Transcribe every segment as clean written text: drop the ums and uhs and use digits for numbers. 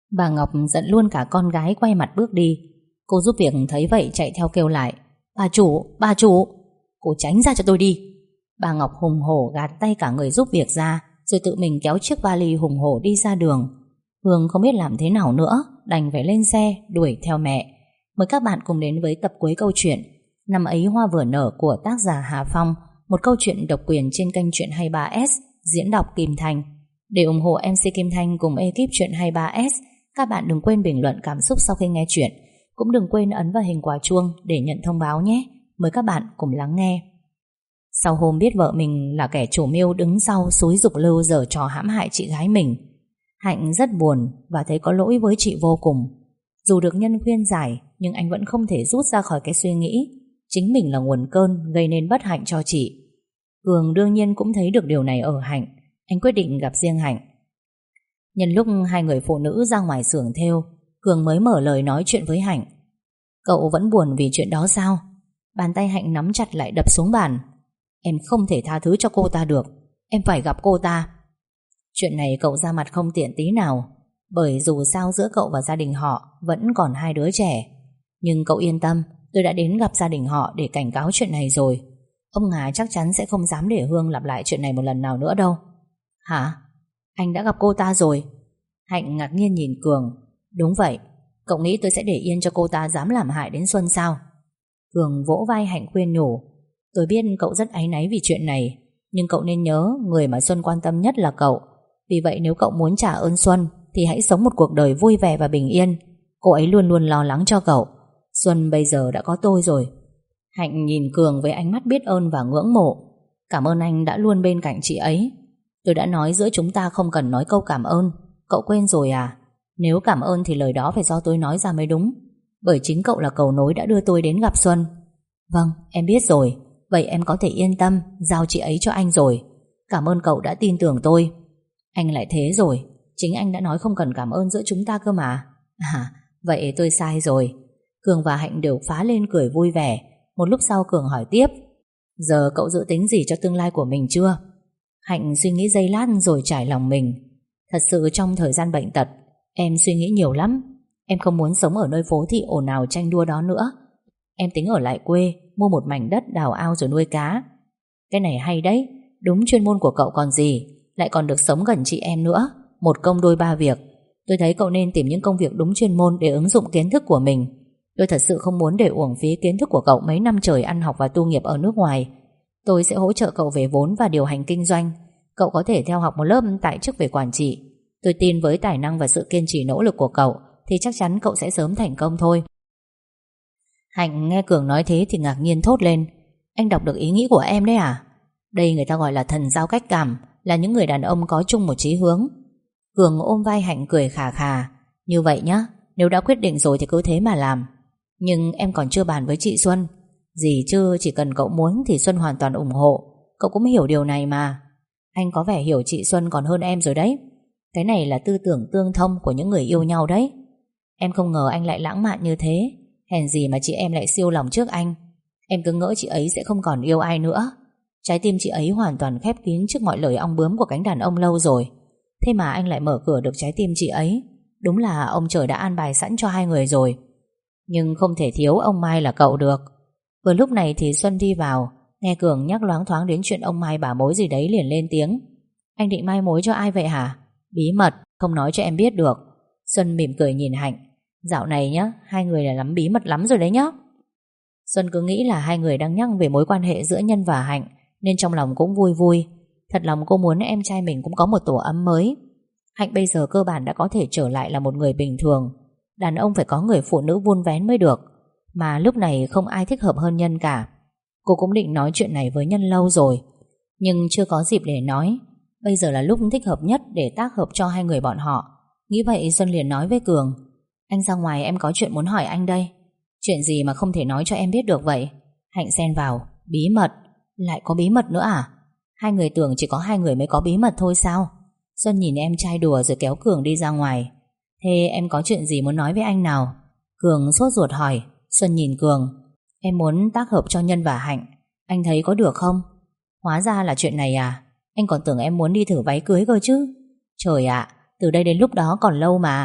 Bà Ngọc giận luôn cả con gái, quay mặt bước đi. Cô giúp việc thấy vậy chạy theo kêu lại: bà chủ, cô tránh ra cho tôi đi. Bà Ngọc hùng hổ gạt tay cả người giúp việc ra, rồi tự mình kéo chiếc vali hùng hổ đi ra đường. Hương không biết làm thế nào nữa, đành phải lên xe đuổi theo mẹ. Mời các bạn cùng đến với tập cuối câu chuyện Năm ấy hoa vừa nở của tác giả Hà Phong, một câu chuyện độc quyền trên kênh Chuyện 23S, diễn đọc Kim Thanh. Để ủng hộ MC Kim Thanh cùng ekip Chuyện 23S, các bạn đừng quên bình luận cảm xúc sau khi nghe chuyện. Cũng đừng quên ấn vào hình quả chuông để nhận thông báo nhé. Mời các bạn cùng lắng nghe. Sau hôm biết vợ mình là kẻ chủ mưu đứng sau xúi giục Lưu giở trò hãm hại chị gái mình, Hạnh rất buồn và thấy có lỗi với chị vô cùng. Dù được nhân khuyên giải, nhưng anh vẫn không thể rút ra khỏi cái suy nghĩ chính mình là nguồn cơn gây nên bất hạnh cho chị. Cường đương nhiên cũng thấy được điều này ở Hạnh. Anh quyết định gặp riêng Hạnh. Nhân lúc hai người phụ nữ ra ngoài xưởng thêu, Cường mới mở lời nói chuyện với Hạnh. Cậu vẫn buồn vì chuyện đó sao? Bàn tay Hạnh nắm chặt lại đập xuống bàn. Em không thể tha thứ cho cô ta được. Em phải gặp cô ta. Chuyện này cậu ra mặt không tiện tí nào, bởi dù sao giữa cậu và gia đình họ vẫn còn hai đứa trẻ. Nhưng cậu yên tâm, tôi đã đến gặp gia đình họ để cảnh cáo chuyện này rồi. Ông Hà chắc chắn sẽ không dám để Hương lặp lại chuyện này một lần nào nữa đâu. Hả? Anh đã gặp cô ta rồi? Hạnh ngạc nhiên nhìn Cường. Đúng vậy. Cậu nghĩ tôi sẽ để yên cho cô ta dám làm hại đến Xuân sao? Cường vỗ vai Hạnh khuyên nhủ. Tôi biết cậu rất áy náy vì chuyện này, nhưng cậu nên nhớ người mà Xuân quan tâm nhất là cậu. Vì vậy nếu cậu muốn trả ơn Xuân thì hãy sống một cuộc đời vui vẻ và bình yên. Cô ấy luôn luôn lo lắng cho cậu. Xuân bây giờ đã có tôi rồi. Hạnh nhìn Cường với ánh mắt biết ơn và ngưỡng mộ. Cảm ơn anh đã luôn bên cạnh chị ấy. Tôi đã nói giữa chúng ta không cần nói câu cảm ơn. Cậu quên rồi à? Nếu cảm ơn thì lời đó phải do tôi nói ra mới đúng, bởi chính cậu là cầu nối đã đưa tôi đến gặp Xuân. Vâng, em biết rồi. Vậy em có thể yên tâm giao chị ấy cho anh rồi. Cảm ơn cậu đã tin tưởng tôi. Anh lại thế rồi. Chính anh đã nói không cần cảm ơn giữa chúng ta cơ mà. À, vậy tôi sai rồi. Cường và Hạnh đều phá lên cười vui vẻ. Một lúc sau Cường hỏi tiếp. Giờ cậu dự tính gì cho tương lai của mình chưa? Hạnh suy nghĩ giây lát rồi trải lòng mình. Thật sự trong thời gian bệnh tật, em suy nghĩ nhiều lắm. Em không muốn sống ở nơi phố thị ồn ào tranh đua đó nữa. Em tính ở lại quê, mua một mảnh đất đào ao rồi nuôi cá. Cái này hay đấy, đúng chuyên môn của cậu còn gì. Lại còn được sống gần chị em nữa. Một công đôi ba việc. Tôi thấy cậu nên tìm những công việc đúng chuyên môn để ứng dụng kiến thức của mình. Tôi thật sự không muốn để uổng phí kiến thức của cậu mấy năm trời ăn học và tu nghiệp ở nước ngoài. Tôi sẽ hỗ trợ cậu về vốn và điều hành kinh doanh. Cậu có thể theo học một lớp tại chức về quản trị. Tôi tin với tài năng và sự kiên trì nỗ lực của cậu thì chắc chắn cậu sẽ sớm thành công thôi. Hạnh nghe Cường nói thế thì ngạc nhiên thốt lên. Anh đọc được ý nghĩ của em đấy à? Đây người ta gọi là thần giao cách cảm, là những người đàn ông có chung một chí hướng. Cường ôm vai Hạnh cười khà khà. Như vậy nhá, nếu đã quyết định rồi thì cứ thế mà làm. Nhưng em còn chưa bàn với chị Xuân. Gì chứ, chỉ cần cậu muốn thì Xuân hoàn toàn ủng hộ. Cậu cũng hiểu điều này mà. Anh có vẻ hiểu chị Xuân còn hơn em rồi đấy. Cái này là tư tưởng tương thông của những người yêu nhau đấy. Em không ngờ anh lại lãng mạn như thế. Hèn gì mà chị em lại siêu lòng trước anh. Em cứ ngỡ chị ấy sẽ không còn yêu ai nữa. Trái tim chị ấy hoàn toàn khép kín trước mọi lời ong bướm của cánh đàn ông lâu rồi. Thế mà anh lại mở cửa được trái tim chị ấy. Đúng là ông trời đã an bài sẵn cho hai người rồi. Nhưng không thể thiếu ông Mai là cậu được. Vừa lúc này thì Xuân đi vào, nghe Cường nhắc loáng thoáng đến chuyện ông Mai bà mối gì đấy liền lên tiếng. Anh định mai mối cho ai vậy hả? Bí mật, không nói cho em biết được. Xuân mỉm cười nhìn Hạnh. Dạo này nhá, hai người là lắm bí mật lắm rồi đấy nhá. Xuân cứ nghĩ là hai người đang nhắc về mối quan hệ giữa Nhân và Hạnh, nên trong lòng cũng vui vui. Thật lòng cô muốn em trai mình cũng có một tổ ấm mới. Hạnh bây giờ cơ bản đã có thể trở lại là một người bình thường. Đàn ông phải có người phụ nữ vun vén mới được. Mà lúc này không ai thích hợp hơn Nhân cả. Cô cũng định nói chuyện này với Nhân lâu rồi, nhưng chưa có dịp để nói. Bây giờ là lúc thích hợp nhất để tác hợp cho hai người bọn họ. Nghĩ vậy Xuân liền nói với Cường. Anh ra ngoài, em có chuyện muốn hỏi anh đây. Chuyện gì mà không thể nói cho em biết được vậy? Hạnh xen vào. Bí mật? Lại có bí mật nữa à? Hai người tưởng chỉ có hai người mới có bí mật thôi sao? Xuân nhìn em trai đùa rồi kéo Cường đi ra ngoài. Thế em có chuyện gì muốn nói với anh nào? Cường sốt ruột hỏi. Xuân nhìn Cường. Em muốn tác hợp cho Nhân và Hạnh. Anh thấy có được không? Hóa ra là chuyện này à? Anh còn tưởng em muốn đi thử váy cưới cơ chứ. Trời ạ, từ đây đến lúc đó còn lâu mà.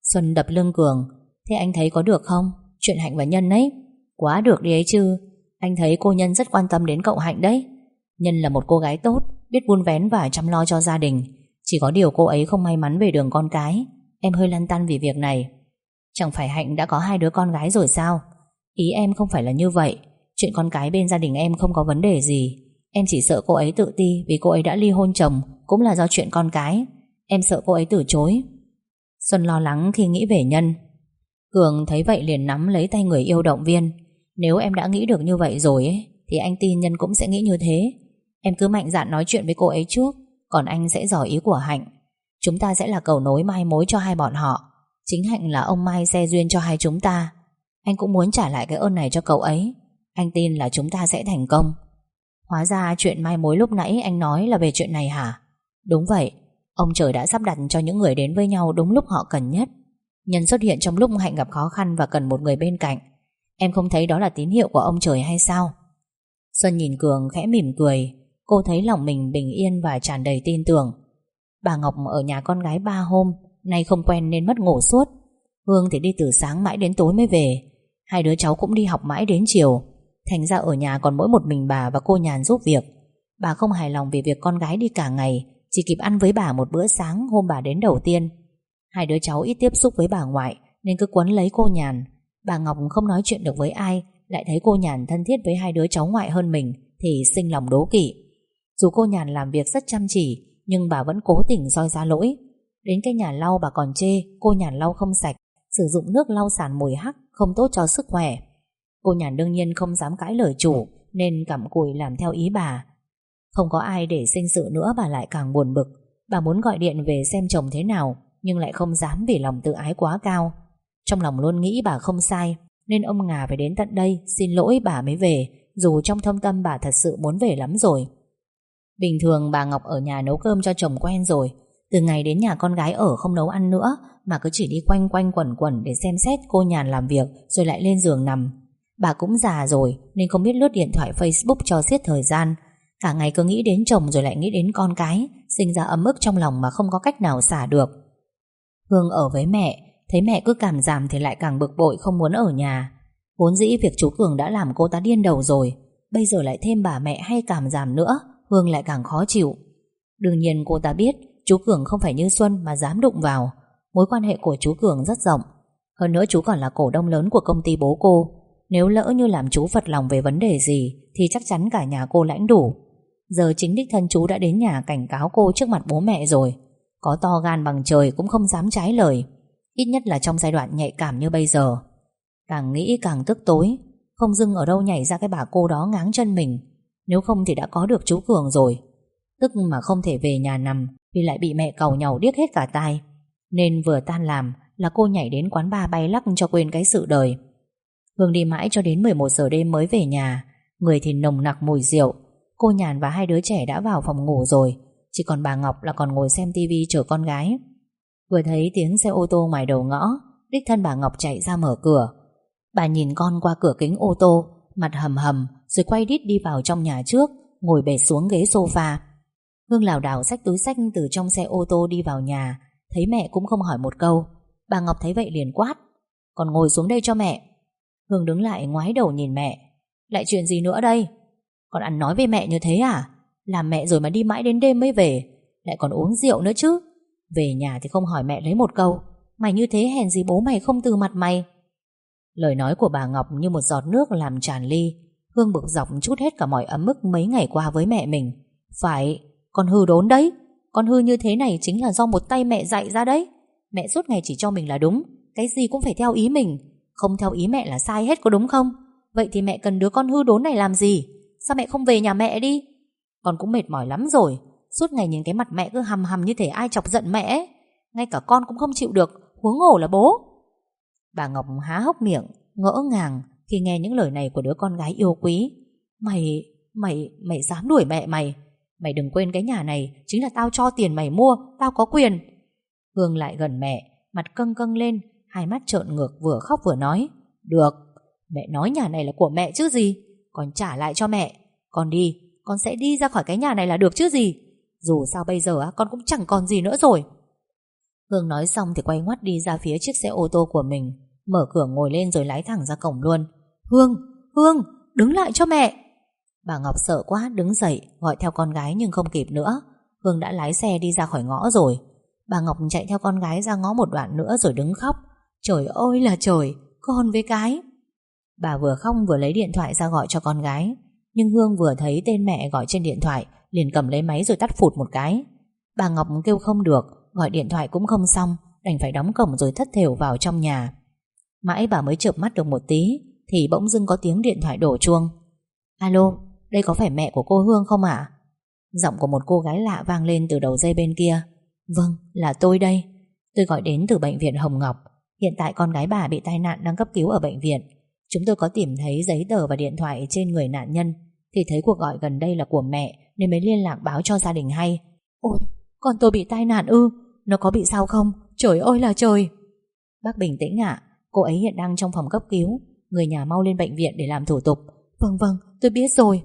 Xuân đập lưng Cường. Thế anh thấy có được không? Chuyện Hạnh và Nhân ấy. Quá được đi ấy chứ. Anh thấy cô Nhân rất quan tâm đến cậu Hạnh đấy. Nhân là một cô gái tốt, biết vun vén và chăm lo cho gia đình. Chỉ có điều cô ấy không may mắn về đường con cái. Em hơi lăn tăn vì việc này. Chẳng phải Hạnh đã có 2 đứa con gái rồi sao? Ý em không phải là như vậy. Chuyện con cái bên gia đình em không có vấn đề gì. Em chỉ sợ cô ấy tự ti vì cô ấy đã ly hôn chồng, cũng là do chuyện con cái. Em sợ cô ấy từ chối. Xuân lo lắng khi nghĩ về Nhân. Cường thấy vậy liền nắm lấy tay người yêu động viên. Nếu em đã nghĩ được như vậy rồi ấy, thì anh tin Nhân cũng sẽ nghĩ như thế. Em cứ mạnh dạn nói chuyện với cô ấy trước, còn anh sẽ dò ý của Hạnh. Chúng ta sẽ là cầu nối mai mối cho hai bọn họ. Chính Hạnh là ông mai xe duyên cho hai chúng ta. Anh cũng muốn trả lại cái ơn này cho cậu ấy. Anh tin là chúng ta sẽ thành công. Hóa ra chuyện mai mối lúc nãy anh nói là về chuyện này hả? Đúng vậy. Ông trời đã sắp đặt cho những người đến với nhau đúng lúc họ cần nhất. Nhân xuất hiện trong lúc Hạnh gặp khó khăn và cần một người bên cạnh. Em không thấy đó là tín hiệu của ông trời hay sao? Xuân nhìn Cường khẽ mỉm cười. Cô thấy lòng mình bình yên và tràn đầy tin tưởng. Bà Ngọc ở nhà con gái 3 hôm, nay không quen nên mất ngủ suốt. Hương thì đi từ sáng mãi đến tối mới về. 2 đứa cháu cũng đi học mãi đến chiều. Thành ra ở nhà còn mỗi một mình bà và cô Nhàn giúp việc. Bà không hài lòng vì việc con gái đi cả ngày, chỉ kịp ăn với bà một bữa sáng hôm bà đến đầu tiên. 2 đứa cháu ít tiếp xúc với bà ngoại nên cứ quấn lấy cô Nhàn. Bà Ngọc không nói chuyện được với ai, lại thấy cô Nhàn thân thiết với 2 đứa cháu ngoại hơn mình thì sinh lòng đố kỵ. Dù cô Nhàn làm việc rất chăm chỉ, nhưng bà vẫn cố tình soi ra lỗi. Đến cái nhà lau bà còn chê cô Nhàn lau không sạch, sử dụng nước lau sàn mùi hắc, không tốt cho sức khỏe. Cô Nhàn đương nhiên không dám cãi lời chủ, nên cặm cụi làm theo ý bà. Không có ai để sinh sự nữa, bà lại càng buồn bực. Bà muốn gọi điện về xem chồng thế nào, nhưng lại không dám vì lòng tự ái quá cao. Trong lòng luôn nghĩ bà không sai, nên ông Ngà phải đến tận đây xin lỗi bà mới về, dù trong thâm tâm bà thật sự muốn về lắm rồi. Bình thường bà Ngọc ở nhà nấu cơm cho chồng quen rồi. Từ ngày đến nhà con gái ở không nấu ăn nữa, mà cứ chỉ đi quanh quanh quẩn quẩn để xem xét cô Nhàn làm việc rồi lại lên giường nằm. Bà cũng già rồi nên không biết lướt điện thoại Facebook cho xiết thời gian. Cả ngày cứ nghĩ đến chồng rồi lại nghĩ đến con cái, sinh ra ấm ức trong lòng mà không có cách nào xả được. Hương ở với mẹ, thấy mẹ cứ cảm giảm thì lại càng bực bội không muốn ở nhà. Vốn dĩ việc chú Cường đã làm cô ta điên đầu rồi, bây giờ lại thêm bà mẹ hay cảm giảm nữa, Hương lại càng khó chịu. Đương nhiên cô ta biết chú Cường không phải như Xuân mà dám đụng vào. Mối quan hệ của chú Cường rất rộng. Hơn nữa chú còn là cổ đông lớn của công ty bố cô. Nếu lỡ như làm chú phật lòng về vấn đề gì thì chắc chắn cả nhà cô lãnh đủ. Giờ chính đích thân chú đã đến nhà cảnh cáo cô trước mặt bố mẹ rồi. Có to gan bằng trời cũng không dám trái lời, ít nhất là trong giai đoạn nhạy cảm như bây giờ. Càng nghĩ càng tức tối. Không dưng ở đâu nhảy ra cái bà cô đó ngáng chân mình. Nếu không thì đã có được chú Cường rồi. Tức mà không thể về nhà nằm vì lại bị mẹ càu nhàu điếc hết cả tai. Nên vừa tan làm là cô nhảy đến quán bar bay lắc cho quên cái sự đời. Hương đi mãi cho đến 11 giờ đêm mới về nhà. Người thì nồng nặc mùi rượu. Cô Nhàn và 2 đứa trẻ đã vào phòng ngủ rồi. Chỉ còn bà Ngọc là còn ngồi xem tivi chờ con gái. Vừa thấy tiếng xe ô tô ngoài đầu ngõ, đích thân bà Ngọc chạy ra mở cửa. Bà nhìn con qua cửa kính ô tô, mặt hầm hầm, rồi quay đít đi vào trong nhà trước, ngồi bệt xuống ghế sofa. Hương lảo đảo xách túi xách từ trong xe ô tô đi vào nhà. Thấy mẹ cũng không hỏi một câu. Bà Ngọc thấy vậy liền quát: "Còn ngồi xuống đây cho mẹ." Hương đứng lại ngoái đầu nhìn mẹ. "Lại chuyện gì nữa đây? Còn ăn nói với mẹ như thế à? Làm mẹ rồi mà đi mãi đến đêm mới về, lại còn uống rượu nữa chứ. Về nhà thì không hỏi mẹ lấy một câu. Mày như thế hèn gì bố mày không từ mặt mày." Lời nói của bà Ngọc như một giọt nước làm tràn ly. Hương bực dọc trút hết cả mọi ấm ức mấy ngày qua với mẹ mình. Phải, con hư đốn đấy. Con hư như thế này chính là do một tay mẹ dạy ra đấy. Mẹ suốt ngày chỉ cho mình là đúng, cái gì cũng phải theo ý mình. Không theo ý mẹ là sai hết, có đúng không? Vậy thì mẹ cần đứa con hư đốn này làm gì? Sao mẹ không về nhà mẹ đi? Con cũng mệt mỏi lắm rồi. Suốt ngày nhìn cái mặt mẹ cứ hầm hầm như thể ai chọc giận mẹ ấy. Ngay cả con cũng không chịu được, huống hồ là bố. Bà Ngọc há hốc miệng, ngỡ ngàng khi nghe những lời này của đứa con gái yêu quý. Mày dám đuổi mẹ mày? Mày đừng quên cái nhà này chính là tao cho tiền mày mua, tao có quyền. Hương lại gần mẹ, mặt căng căng lên, hai mắt trợn ngược, vừa khóc vừa nói: "Được, mẹ nói nhà này là của mẹ chứ gì. Con trả lại cho mẹ. Con đi, con sẽ đi ra khỏi cái nhà này là được chứ gì. Dù sao bây giờ con cũng chẳng còn gì nữa rồi." Hương nói xong thì quay ngoắt đi ra phía chiếc xe ô tô của mình, mở cửa ngồi lên rồi lái thẳng ra cổng luôn. Hương, Hương, đứng lại cho mẹ. Bà Ngọc sợ quá đứng dậy gọi theo con gái nhưng không kịp nữa. Hương đã lái xe đi ra khỏi ngõ rồi. Bà Ngọc chạy theo con gái ra ngõ một đoạn nữa rồi đứng khóc. Trời ơi là trời, con với cái. Bà vừa khóc vừa lấy điện thoại ra gọi cho con gái. Nhưng Hương vừa thấy tên mẹ gọi trên điện thoại liền cầm lấy máy rồi tắt phụt một cái. Bà Ngọc kêu không được, gọi điện thoại cũng không xong, đành phải đóng cổng rồi thất thểu vào trong nhà. Mãi bà mới chợp mắt được một tí thì bỗng dưng có tiếng điện thoại đổ chuông. Alo, đây có phải mẹ của cô Hương không ạ? Giọng của một cô gái lạ vang lên từ đầu dây bên kia. Vâng, là tôi đây. Tôi gọi đến từ bệnh viện Hồng Ngọc. Hiện tại con gái bà bị tai nạn đang cấp cứu ở bệnh viện. Chúng tôi có tìm thấy giấy tờ và điện thoại trên người nạn nhân, thì thấy cuộc gọi gần đây là của mẹ nên mới liên lạc báo cho gia đình hay. Ôi, con tôi bị tai nạn ư? Nó có bị sao không? Trời ơi là trời. Bác bình tĩnh ạ, cô ấy hiện đang trong phòng cấp cứu. Người nhà mau lên bệnh viện để làm thủ tục. Vâng vâng, tôi biết rồi.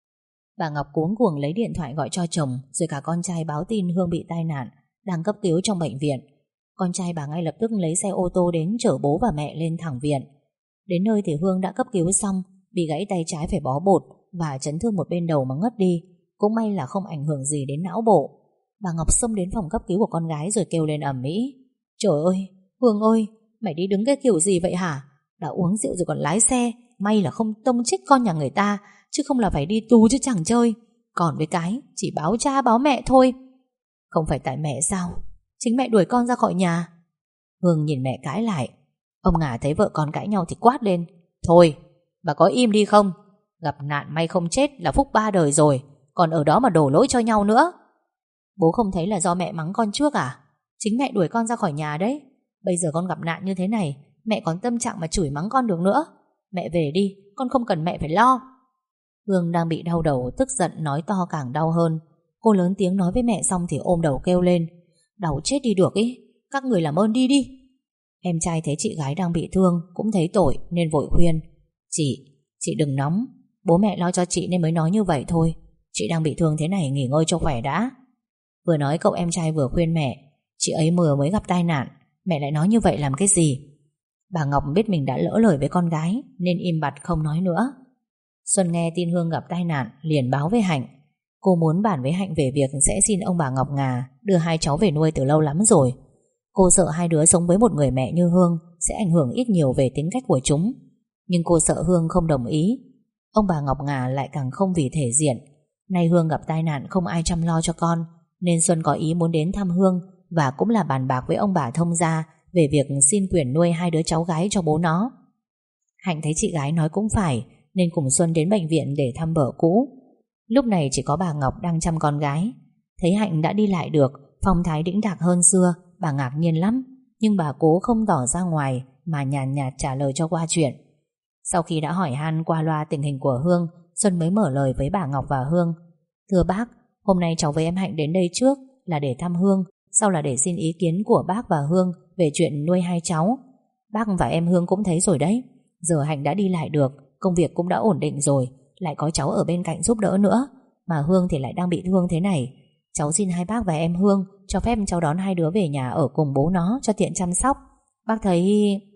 Bà Ngọc cuống cuồng lấy điện thoại gọi cho chồng, rồi cả con trai báo tin Hương bị tai nạn, đang cấp cứu trong bệnh viện. Con trai bà ngay lập tức lấy xe ô tô đến chở bố và mẹ lên thẳng viện. Đến nơi thì Hương đã cấp cứu xong, bị gãy tay trái phải bó bột và chấn thương một bên đầu mà ngất đi. Cũng may là không ảnh hưởng gì đến não bộ. Bà Ngọc xông đến phòng cấp cứu của con gái rồi kêu lên ầm ĩ. Trời ơi, Hương ơi, mày đi đứng cái kiểu gì vậy hả? Đã uống rượu rồi còn lái xe, may là không tông chết con nhà người ta, chứ không là phải đi tù chứ chẳng chơi. Còn với cái, chỉ báo cha báo mẹ thôi. Không phải tại mẹ sao? Chính mẹ đuổi con ra khỏi nhà. Hương nhìn mẹ cãi lại. Ông Ngà thấy vợ con cãi nhau thì quát lên. Thôi, bà có im đi không? Gặp nạn may không chết là phúc ba đời rồi, còn ở đó mà đổ lỗi cho nhau nữa. Bố không thấy là do mẹ mắng con trước à? Chính mẹ đuổi con ra khỏi nhà đấy. Bây giờ con gặp nạn như thế này, mẹ còn tâm trạng mà chửi mắng con được nữa. Mẹ về đi, con không cần mẹ phải lo. Hương đang bị đau đầu, tức giận nói to càng đau hơn. Cô lớn tiếng nói với mẹ xong thì ôm đầu kêu lên. Đau chết đi được ý, các người làm ơn đi đi. Em trai thấy chị gái đang bị thương cũng thấy tội nên vội khuyên. Chị đừng nóng, bố mẹ lo cho chị nên mới nói như vậy thôi. Chị đang bị thương thế này nghỉ ngơi cho khỏe đã. Vừa nói cậu em trai vừa khuyên mẹ. Chị ấy mới gặp tai nạn, mẹ lại nói như vậy làm cái gì? Bà Ngọc biết mình đã lỡ lời với con gái nên im bặt không nói nữa. Xuân nghe tin Hương gặp tai nạn liền báo với Hạnh. Cô muốn bàn với Hạnh về việc sẽ xin ông bà Ngọc Ngà đưa hai cháu về nuôi từ lâu lắm rồi. Cô sợ hai đứa sống với một người mẹ như Hương sẽ ảnh hưởng ít nhiều về tính cách của chúng. Nhưng cô sợ Hương không đồng ý. Ông bà Ngọc Ngà lại càng không vì thể diện. Nay Hương gặp tai nạn không ai chăm lo cho con, nên Xuân có ý muốn đến thăm Hương và cũng là bàn bạc với ông bà thông gia về việc xin quyền nuôi hai đứa cháu gái cho bố nó. Hạnh thấy chị gái nói cũng phải nên cùng Xuân đến bệnh viện để thăm vợ cũ. Lúc này chỉ có bà Ngọc đang chăm con gái. Thấy Hạnh đã đi lại được, phong thái đĩnh đạc hơn xưa, bà ngạc nhiên lắm. Nhưng bà cố không tỏ ra ngoài mà nhàn nhạt trả lời cho qua chuyện. Sau khi đã hỏi han qua loa tình hình của Hương, Xuân mới mở lời với bà Ngọc và Hương. Thưa bác, hôm nay cháu với em Hạnh đến đây trước là để thăm Hương, sau là để xin ý kiến của bác và Hương về chuyện nuôi hai cháu. Bác và em Hương cũng thấy rồi đấy. Giờ Hạnh đã đi lại được, công việc cũng đã ổn định rồi, lại có cháu ở bên cạnh giúp đỡ nữa. Mà Hương thì lại đang bị thương thế này. Cháu xin hai bác và em Hương cho phép cháu đón hai đứa về nhà ở cùng bố nó cho tiện chăm sóc. Bác thấy...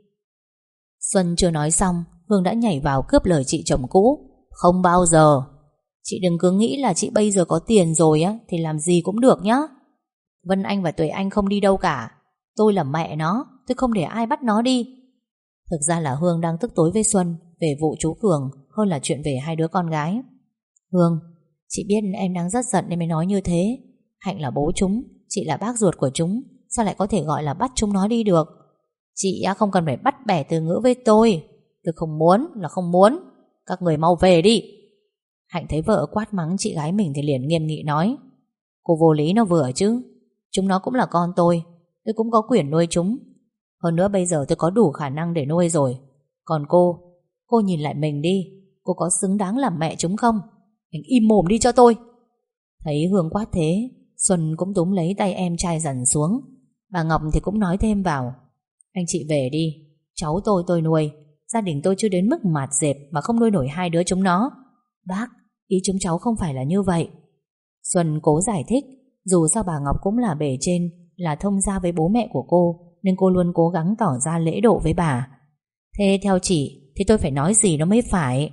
Xuân chưa nói xong, Hương đã nhảy vào cướp lời chị chồng cũ. Không bao giờ. Chị đừng cứ nghĩ là chị bây giờ có tiền rồi á thì làm gì cũng được nhá. Vân Anh và Tuệ Anh không đi đâu cả. Tôi là mẹ nó, tôi không để ai bắt nó đi. Thực ra là Hương đang tức tối với Xuân về vụ chú Cường hơn là chuyện về hai đứa con gái. Hương, chị biết em đang rất giận nên mới nói như thế. Hạnh là bố chúng, chị là bác ruột của chúng, sao lại có thể gọi là bắt chúng nó đi được? Chị không cần phải bắt bẻ từ ngữ với tôi. Tôi không muốn là không muốn. Các người mau về đi. Hạnh thấy vợ quát mắng chị gái mình thì liền nghiêm nghị nói. Cô vô lý nó vừa chứ. Chúng nó cũng là con tôi cũng có quyền nuôi chúng. Hơn nữa bây giờ tôi có đủ khả năng để nuôi rồi. Còn cô nhìn lại mình đi. Cô có xứng đáng làm mẹ chúng không? Anh im mồm đi cho tôi. Thấy Hương quát thế, Xuân cũng túm lấy tay em trai dần xuống. Bà Ngọc thì cũng nói thêm vào. Anh chị về đi. Cháu tôi nuôi. Gia đình tôi chưa đến mức mạt dẹp mà không nuôi nổi hai đứa chúng nó. Bác, ý chúng cháu không phải là như vậy. Xuân cố giải thích. Dù sao bà Ngọc cũng là bề trên, là thông gia với bố mẹ của cô, nên cô luôn cố gắng tỏ ra lễ độ với bà. Thế theo chị thì tôi phải nói gì nó mới phải?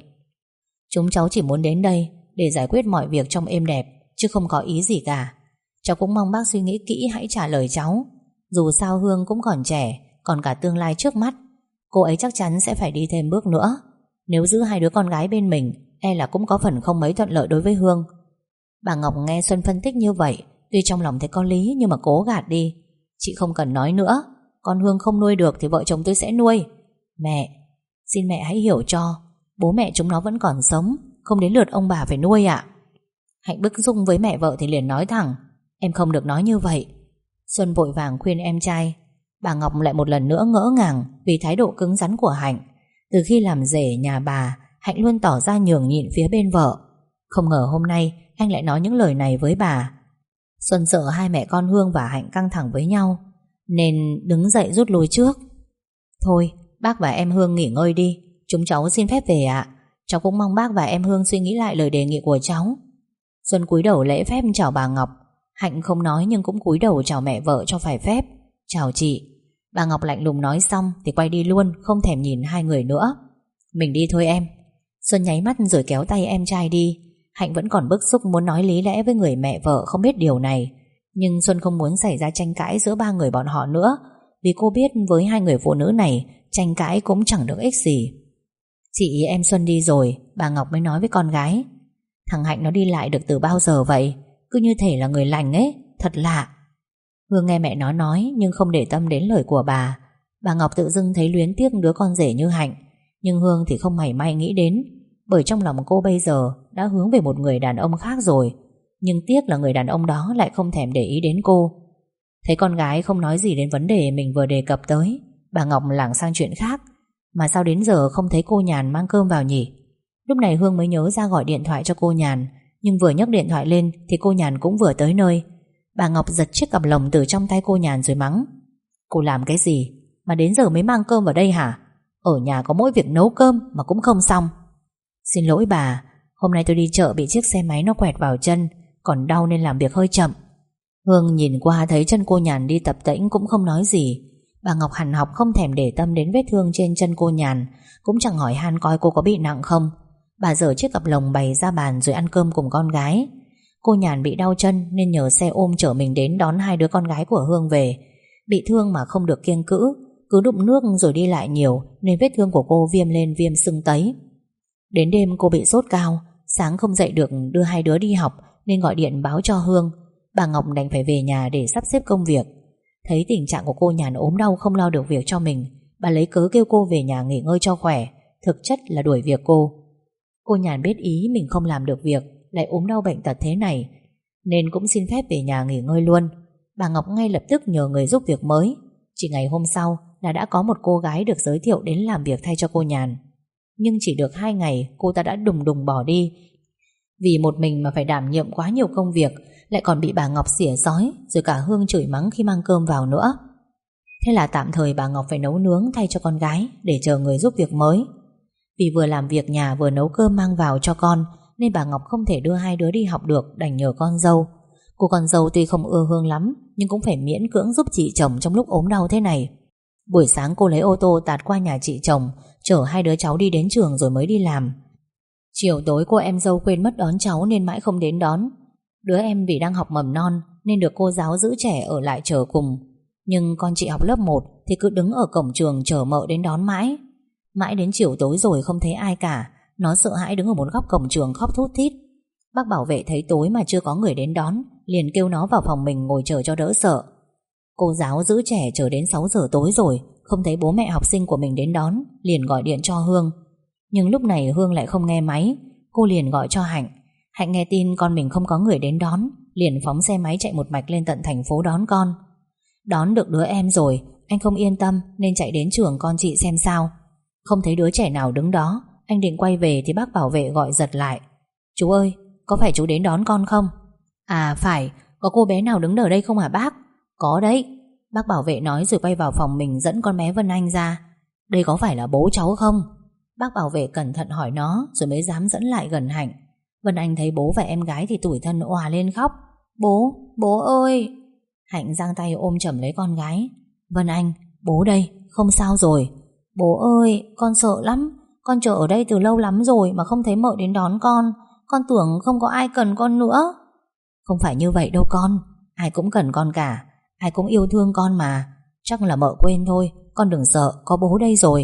Chúng cháu chỉ muốn đến đây để giải quyết mọi việc trong êm đẹp, chứ không có ý gì cả. Cháu cũng mong bác suy nghĩ kỹ hãy trả lời cháu. Dù sao Hương cũng còn trẻ, còn cả tương lai trước mắt. Cô ấy chắc chắn sẽ phải đi thêm bước nữa. Nếu giữ hai đứa con gái bên mình, e là cũng có phần không mấy thuận lợi đối với Hương. Bà Ngọc nghe Xuân phân tích như vậy, tuy trong lòng thấy có lý nhưng mà cố gạt đi. Chị không cần nói nữa, con Hương không nuôi được thì vợ chồng tôi sẽ nuôi. Mẹ, xin mẹ hãy hiểu cho, bố mẹ chúng nó vẫn còn sống, không đến lượt ông bà phải nuôi ạ. Hạnh bức xúc với mẹ vợ thì liền nói thẳng: Em không được nói như vậy. Xuân vội vàng khuyên em trai. Bà Ngọc lại một lần nữa ngỡ ngàng vì thái độ cứng rắn của Hạnh. Từ khi làm rể nhà bà, Hạnh luôn tỏ ra nhường nhịn phía bên vợ. Không ngờ hôm nay anh lại nói những lời này với bà. Xuân sợ hai mẹ con Hương và Hạnh căng thẳng với nhau, nên đứng dậy rút lui trước. Thôi, bác và em Hương nghỉ ngơi đi, chúng cháu xin phép về ạ. Cháu cũng mong bác và em Hương suy nghĩ lại lời đề nghị của cháu. Xuân cúi đầu lễ phép chào bà Ngọc. Hạnh không nói nhưng cũng cúi đầu chào mẹ vợ cho phải phép. Chào chị. Bà Ngọc lạnh lùng nói xong thì quay đi luôn, không thèm nhìn hai người nữa. Mình đi thôi em. Xuân nháy mắt rồi kéo tay em trai đi. Hạnh vẫn còn bức xúc muốn nói lý lẽ với người mẹ vợ không biết điều này, nhưng Xuân không muốn xảy ra tranh cãi giữa ba người bọn họ nữa, vì cô biết với hai người phụ nữ này tranh cãi cũng chẳng được ích gì. Chị em Xuân đi rồi, bà Ngọc mới nói với con gái. Thằng Hạnh nó đi lại được từ bao giờ vậy? Cứ như thể là người lành ấy, thật lạ. Hương nghe mẹ nó nói nhưng không để tâm đến lời của bà. Bà Ngọc tự dưng thấy luyến tiếc đứa con rể như Hạnh, nhưng Hương thì không mảy may nghĩ đến, bởi trong lòng cô bây giờ đã hướng về một người đàn ông khác rồi. Nhưng tiếc là người đàn ông đó lại không thèm để ý đến cô. Thấy con gái không nói gì đến vấn đề mình vừa đề cập tới, bà Ngọc lảng sang chuyện khác. Mà sao đến giờ không thấy cô Nhàn mang cơm vào nhỉ? Lúc này Hương mới nhớ ra gọi điện thoại cho cô Nhàn, nhưng vừa nhấc điện thoại lên thì cô Nhàn cũng vừa tới nơi. Bà Ngọc giật chiếc cặp lồng từ trong tay cô Nhàn rồi mắng: Cô làm cái gì mà đến giờ mới mang cơm vào đây hả? Ở nhà có mỗi việc nấu cơm mà cũng không xong. Xin lỗi bà, hôm nay tôi đi chợ bị chiếc xe máy nó quẹt vào chân, còn đau nên làm việc hơi chậm. Hương nhìn qua thấy chân cô Nhàn đi tập tễnh cũng không nói gì. Bà Ngọc hằn học không thèm để tâm đến vết thương trên chân cô Nhàn, cũng chẳng hỏi han coi cô có bị nặng không. Bà dở chiếc cặp lồng bày ra bàn rồi ăn cơm cùng con gái. Cô Nhàn bị đau chân nên nhờ xe ôm chở mình đến đón hai đứa con gái của Hương về. Bị thương mà không được kiêng cữ, cứ đụng nước rồi đi lại nhiều nên vết thương của cô viêm lên viêm sưng tấy. Đến đêm cô bị sốt cao, sáng không dậy được đưa hai đứa đi học nên gọi điện báo cho Hương. Bà Ngọc đành phải về nhà để sắp xếp công việc. Thấy tình trạng của cô Nhàn ốm đau không lo được việc cho mình, bà lấy cớ kêu cô về nhà nghỉ ngơi cho khỏe, thực chất là đuổi việc cô. Cô Nhàn biết ý mình không làm được việc, lại ốm đau bệnh tật thế này, nên cũng xin phép về nhà nghỉ ngơi luôn. Bà Ngọc ngay lập tức nhờ người giúp việc mới. Chỉ ngày hôm sau là đã có một cô gái được giới thiệu đến làm việc thay cho cô Nhàn. Nhưng chỉ được 2 ngày cô ta đã đùng đùng bỏ đi, vì một mình mà phải đảm nhiệm quá nhiều công việc, lại còn bị bà Ngọc xỉa xói, rồi cả Hương chửi mắng khi mang cơm vào nữa. Thế là tạm thời bà Ngọc phải nấu nướng thay cho con gái để chờ người giúp việc mới. Vì vừa làm việc nhà vừa nấu cơm mang vào cho con nên bà Ngọc không thể đưa hai đứa đi học được, đành nhờ con dâu. Cô con dâu tuy không ưa Hương lắm, nhưng cũng phải miễn cưỡng giúp chị chồng trong lúc ốm đau thế này. Buổi sáng cô lấy ô tô tạt qua nhà chị chồng, chở hai đứa cháu đi đến trường rồi mới đi làm. Chiều tối cô em dâu quên mất đón cháu nên mãi không đến đón. Đứa em vì đang học mầm non nên được cô giáo giữ trẻ ở lại chờ cùng. Nhưng con chị học lớp 1 thì cứ đứng ở cổng trường chờ mợ đến đón mãi. Mãi đến chiều tối rồi không thấy ai cả, nó sợ hãi đứng ở một góc cổng trường khóc thút thít. Bác bảo vệ thấy tối mà chưa có người đến đón, liền kêu nó vào phòng mình ngồi chờ cho đỡ sợ. Cô giáo giữ trẻ chờ đến 6 giờ tối rồi, không thấy bố mẹ học sinh của mình đến đón, liền gọi điện cho Hương. Nhưng lúc này Hương lại không nghe máy. Cô liền gọi cho Hạnh. Hạnh nghe tin con mình không có người đến đón, liền phóng xe máy chạy một mạch lên tận thành phố đón con. Đón được đứa em rồi, anh không yên tâm nên chạy đến trường con chị xem sao. Không thấy đứa trẻ nào đứng đó, anh định quay về thì bác bảo vệ gọi giật lại. Chú ơi, có phải chú đến đón con không? À phải, có cô bé nào đứng ở đây không hả bác? Có đấy, bác bảo vệ nói rồi quay vào phòng mình dẫn con bé Vân Anh ra. Đây có phải là bố cháu không? Bác bảo vệ cẩn thận hỏi nó rồi mới dám dẫn lại gần Hạnh. Vân Anh thấy bố và em gái thì tủi thân òa lên khóc. Bố ơi! Hạnh giang tay ôm chầm lấy con gái. Vân Anh, bố đây, không sao rồi. Bố ơi, con sợ lắm. Con chờ ở đây từ lâu lắm rồi mà không thấy mợ đến đón con. Con tưởng không có ai cần con nữa. Không phải như vậy đâu con. Ai cũng cần con cả. Ai cũng yêu thương con mà. Chắc là mợ quên thôi. Con đừng sợ, có bố đây rồi.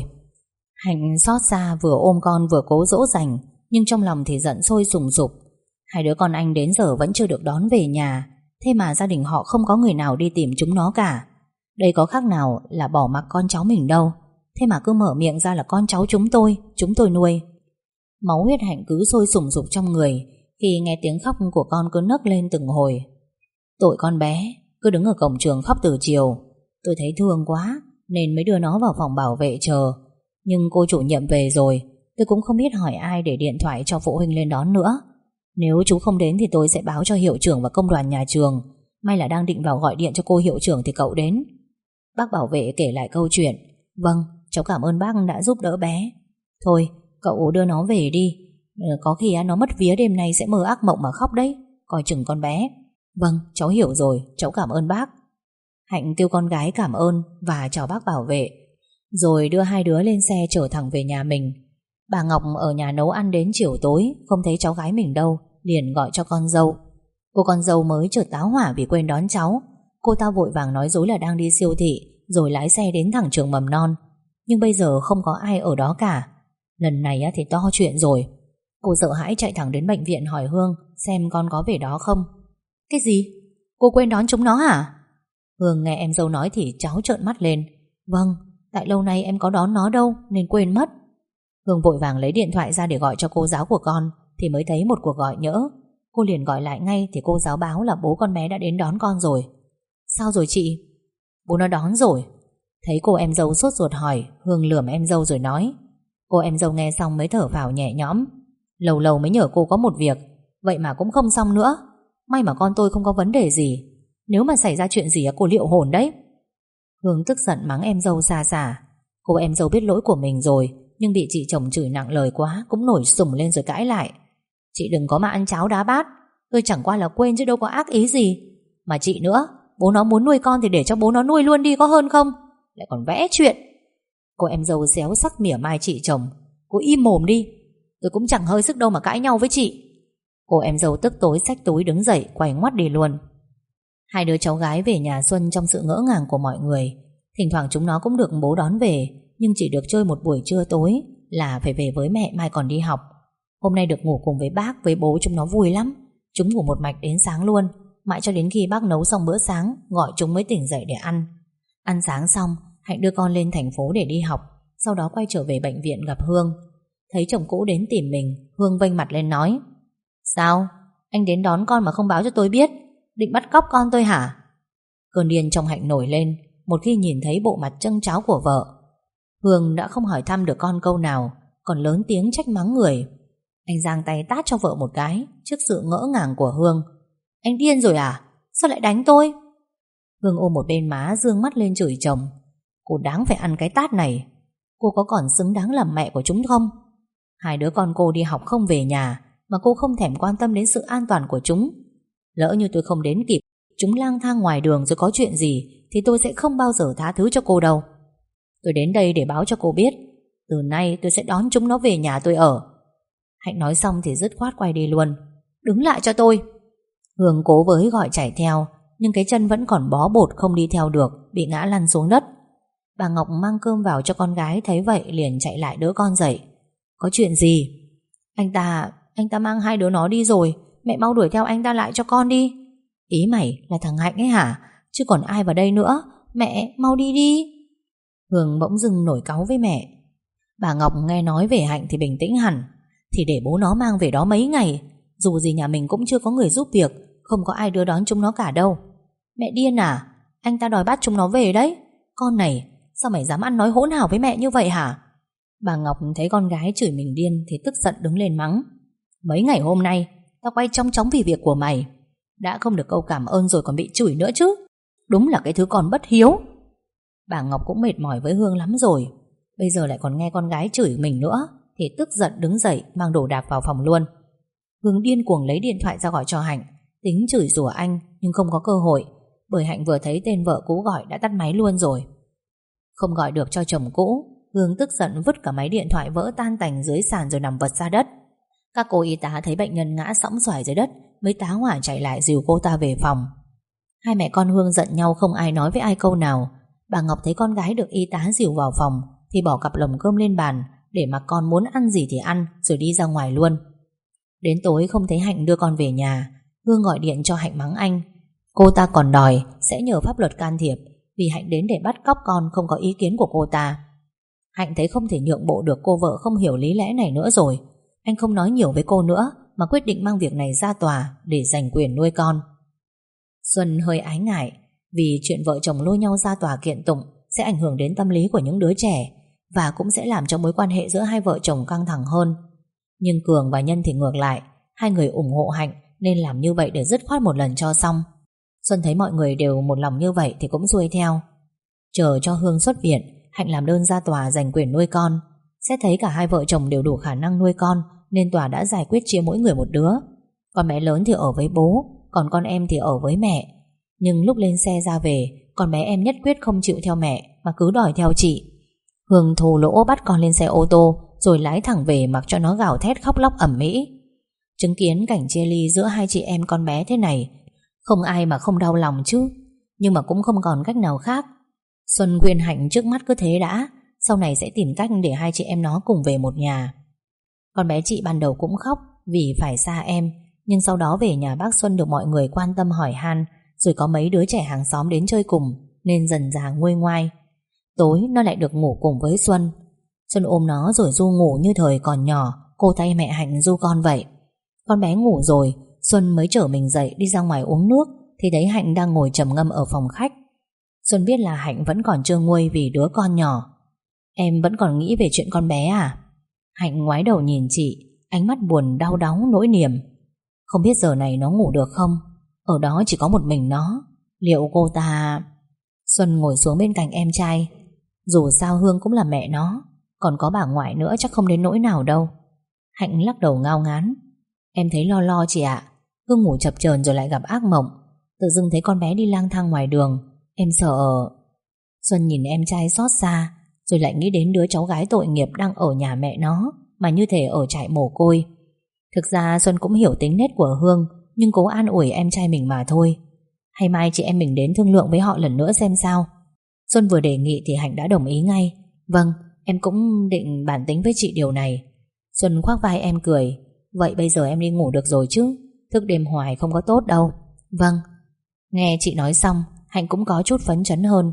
Hạnh xót xa vừa ôm con vừa cố dỗ dành, nhưng trong lòng thì giận sôi sùng sục. Hai đứa con anh đến giờ vẫn chưa được đón về nhà. Thế mà gia đình họ không có người nào đi tìm chúng nó cả. Đây có khác nào là bỏ mặc con cháu mình đâu. Thế mà cứ mở miệng ra là con cháu chúng tôi nuôi. Máu huyết Hạnh cứ sôi sùng sục trong người khi nghe tiếng khóc của con cứ nấc lên từng hồi. Tội con bé, cứ đứng ở cổng trường khóc từ chiều. Tôi thấy thương quá nên mới đưa nó vào phòng bảo vệ chờ. Nhưng cô chủ nhiệm về rồi, tôi cũng không biết hỏi ai để điện thoại cho phụ huynh lên đón nữa. Nếu chú không đến thì tôi sẽ báo cho hiệu trưởng và công đoàn nhà trường. May là đang định vào gọi điện cho cô hiệu trưởng thì cậu đến. Bác bảo vệ kể lại câu chuyện. Vâng, cháu cảm ơn bác đã giúp đỡ bé. Thôi, cậu đưa nó về đi. Có khi nó mất vía đêm nay sẽ mơ ác mộng mà khóc đấy. Coi chừng con bé. Vâng, cháu hiểu rồi, cháu cảm ơn bác. Hạnh kêu con gái cảm ơn và chào bác bảo vệ, rồi đưa hai đứa lên xe chở thẳng về nhà mình. Bà Ngọc ở nhà nấu ăn đến chiều tối, không thấy cháu gái mình đâu, liền gọi cho con dâu. Cô con dâu mới chợt táo hỏa vì quên đón cháu. Cô ta vội vàng nói dối là đang đi siêu thị, rồi lái xe đến thẳng trường mầm non. Nhưng bây giờ không có ai ở đó cả. Lần này thì to chuyện rồi. Cô sợ hãi chạy thẳng đến bệnh viện hỏi Hương xem con có về đó không. Cái gì? Cô quên đón chúng nó hả? Hương nghe em dâu nói thì cháu trợn mắt lên. Vâng, tại lâu nay em có đón nó đâu nên quên mất. Hương vội vàng lấy điện thoại ra để gọi cho cô giáo của con thì mới thấy một cuộc gọi nhỡ. Cô liền gọi lại ngay thì cô giáo báo là bố con bé đã đến đón con rồi. Sao rồi chị? Bố nó đón rồi. Thấy cô em dâu sốt ruột hỏi, Hương lườm em dâu rồi nói. Cô em dâu nghe xong mới thở phào nhẹ nhõm. Lâu lâu mới nhờ cô có một việc, vậy mà cũng không xong nữa. May mà con tôi không có vấn đề gì. Nếu mà xảy ra chuyện gì cô liệu hồn đấy. Hương tức giận mắng em dâu xa xả. Cô em dâu biết lỗi của mình rồi, nhưng bị chị chồng chửi nặng lời quá, cũng nổi sùng lên rồi cãi lại. Chị đừng có mà ăn cháo đá bát. Tôi chẳng qua là quên chứ đâu có ác ý gì. Mà chị nữa, bố nó muốn nuôi con thì để cho bố nó nuôi luôn đi có hơn không? Lại còn vẽ chuyện. Cô em dâu xéo sắc mỉa mai chị chồng. Cô im mồm đi. Tôi cũng chẳng hơi sức đâu mà cãi nhau với chị. Cô em dâu tức tối xách túi đứng dậy quay ngoắt đi luôn. Hai đứa cháu gái về nhà Xuân trong sự ngỡ ngàng của mọi người. Thỉnh thoảng chúng nó cũng được bố đón về, nhưng chỉ được chơi một buổi trưa tối là phải về với mẹ, mai còn đi học. Hôm nay được ngủ cùng với bác với bố chúng nó vui lắm. Chúng ngủ một mạch đến sáng luôn, mãi cho đến khi bác nấu xong bữa sáng gọi chúng mới tỉnh dậy để ăn. Ăn sáng xong, Hạnh đưa con lên thành phố để đi học, sau đó quay trở về bệnh viện gặp Hương. Thấy chồng cũ đến tìm mình, Hương vênh mặt lên nói. Sao? Anh đến đón con mà không báo cho tôi biết? Định bắt cóc con tôi hả? Cơn điên trong Hạnh nổi lên một khi nhìn thấy bộ mặt trâng tráo của vợ. Hương đã không hỏi thăm được con câu nào, còn lớn tiếng trách mắng người. Anh giang tay tát cho vợ một cái trước sự ngỡ ngàng của Hương. Anh điên rồi à? Sao lại đánh tôi? Hương ôm một bên má dương mắt lên chửi chồng. Cô đáng phải ăn cái tát này. Cô có còn xứng đáng làm mẹ của chúng không? Hai đứa con cô đi học không về nhà mà cô không thèm quan tâm đến sự an toàn của chúng. Lỡ như tôi không đến kịp, chúng lang thang ngoài đường rồi có chuyện gì thì tôi sẽ không bao giờ tha thứ cho cô đâu. Tôi đến đây để báo cho cô biết, từ nay tôi sẽ đón chúng nó về nhà tôi ở. Hạnh nói xong thì dứt khoát quay đi luôn. Đứng lại cho tôi. Hương cố với gọi chạy theo, nhưng cái chân vẫn còn bó bột không đi theo được, bị ngã lăn xuống đất. Bà Ngọc mang cơm vào cho con gái, thấy vậy liền chạy lại đỡ con dậy. Có chuyện gì? Anh ta mang hai đứa nó đi rồi. Mẹ mau đuổi theo anh ta lại cho con đi. Ý mày là thằng Hạnh ấy hả? Chứ còn ai vào đây nữa. Mẹ mau đi đi. Hương bỗng dưng nổi cáu với mẹ. Bà Ngọc nghe nói về Hạnh thì bình tĩnh hẳn. Thì để bố nó mang về đó mấy ngày. Dù gì nhà mình cũng chưa có người giúp việc, không có ai đưa đón chúng nó cả đâu. Mẹ điên à? Anh ta đòi bắt chúng nó về đấy. Con này, sao mày dám ăn nói hỗn hào với mẹ như vậy hả? Bà Ngọc thấy con gái chửi mình điên thì tức giận đứng lên mắng. Mấy ngày hôm nay tao quay chong chóng vì việc của mày, đã không được câu cảm ơn rồi còn bị chửi nữa chứ. Đúng là cái thứ con bất hiếu. Bà Ngọc cũng mệt mỏi với Hương lắm rồi, bây giờ lại còn nghe con gái chửi mình nữa thì tức giận đứng dậy mang đồ đạc vào phòng luôn. Hương điên cuồng lấy điện thoại ra gọi cho Hạnh, tính chửi rủa anh nhưng không có cơ hội. bởi Hạnh vừa thấy tên vợ cũ gọi đã tắt máy luôn rồi. Không gọi được cho chồng cũ, Hương tức giận vứt cả máy điện thoại vỡ tan tành dưới sàn rồi nằm vật ra đất. Các cô y tá thấy bệnh nhân ngã sõng xoài dưới đất mới tá hỏa chạy lại dìu cô ta về phòng. Hai mẹ con Hương giận nhau không ai nói với ai câu nào. Bà Ngọc thấy con gái được y tá dìu vào phòng thì bỏ cặp lồng cơm lên bàn để mà con muốn ăn gì thì ăn rồi đi ra ngoài luôn. Đến tối không thấy Hạnh đưa con về nhà, Hương gọi điện cho Hạnh mắng anh. Cô ta còn đòi sẽ nhờ pháp luật can thiệp vì Hạnh đến để bắt cóc con không có ý kiến của cô ta. Hạnh thấy không thể nhượng bộ được cô vợ không hiểu lý lẽ này nữa rồi. Anh không nói nhiều với cô nữa mà quyết định mang việc này ra tòa để giành quyền nuôi con. Xuân hơi ái ngại vì chuyện vợ chồng lôi nhau ra tòa kiện tụng sẽ ảnh hưởng đến tâm lý của những đứa trẻ và cũng sẽ làm cho mối quan hệ giữa hai vợ chồng căng thẳng hơn. Nhưng Cường và Nhân thì ngược lại, hai người ủng hộ Hạnh nên làm như vậy để dứt khoát một lần cho xong. Xuân thấy mọi người đều một lòng như vậy thì cũng xuôi theo. Chờ cho Hương xuất viện, Hạnh làm đơn ra tòa giành quyền nuôi con. Xét thấy cả hai vợ chồng đều đủ khả năng nuôi con nên tòa đã giải quyết chia mỗi người một đứa. Con bé lớn thì ở với bố, còn con em thì ở với mẹ. Nhưng lúc lên xe ra về, con bé em nhất quyết không chịu theo mẹ mà cứ đòi theo chị. Hương thô lỗ bắt con lên xe ô tô rồi lái thẳng về mặc cho nó gào thét khóc lóc ầm ĩ. Chứng kiến cảnh chia ly giữa hai chị em con bé thế này, không ai mà không đau lòng chứ. Nhưng mà cũng không còn cách nào khác. Xuân khuyên Hạnh trước mắt cứ thế đã, sau này sẽ tìm cách để hai chị em nó cùng về một nhà. Con bé chị ban đầu cũng khóc vì phải xa em, nhưng sau đó về nhà bác Xuân được mọi người quan tâm hỏi han, rồi có mấy đứa trẻ hàng xóm đến chơi cùng nên dần dà nguôi ngoai. Tối nó lại được ngủ cùng với Xuân. Xuân ôm nó rồi ru ngủ như thời còn nhỏ cô thay mẹ Hạnh ru con vậy. Con bé ngủ rồi, Xuân mới chở mình dậy đi ra ngoài uống nước thì thấy Hạnh đang ngồi trầm ngâm ở phòng khách. Xuân biết là Hạnh vẫn còn chưa nguôi vì đứa con nhỏ. Em vẫn còn nghĩ về chuyện con bé à? Hạnh ngoái đầu nhìn chị, ánh mắt buồn đau đáu nỗi niềm. Không biết giờ này nó ngủ được không? Ở đó chỉ có một mình nó. Liệu cô ta... Xuân ngồi xuống bên cạnh em trai. Dù sao Hương cũng là mẹ nó, còn có bà ngoại nữa chắc không đến nỗi nào đâu. Hạnh lắc đầu ngao ngán. Em thấy lo lo chị ạ. Hương ngủ chập chờn rồi lại gặp ác mộng. Tự dưng thấy con bé đi lang thang ngoài đường, em sợ. Xuân nhìn em trai xót xa, rồi lại nghĩ đến đứa cháu gái tội nghiệp đang ở nhà mẹ nó mà như thể ở trại mồ côi. Thực ra Xuân cũng hiểu tính nết của Hương, nhưng cố an ủi em trai mình mà thôi. Hay mai chị em mình đến thương lượng với họ lần nữa xem sao. Xuân vừa đề nghị thì Hạnh đã đồng ý ngay. Vâng, em cũng định bàn tính với chị điều này. Xuân khoác vai em cười. Vậy bây giờ em đi ngủ được rồi chứ? Thức đêm hoài không có tốt đâu. Vâng. Nghe chị nói xong, Hạnh cũng có chút phấn chấn hơn.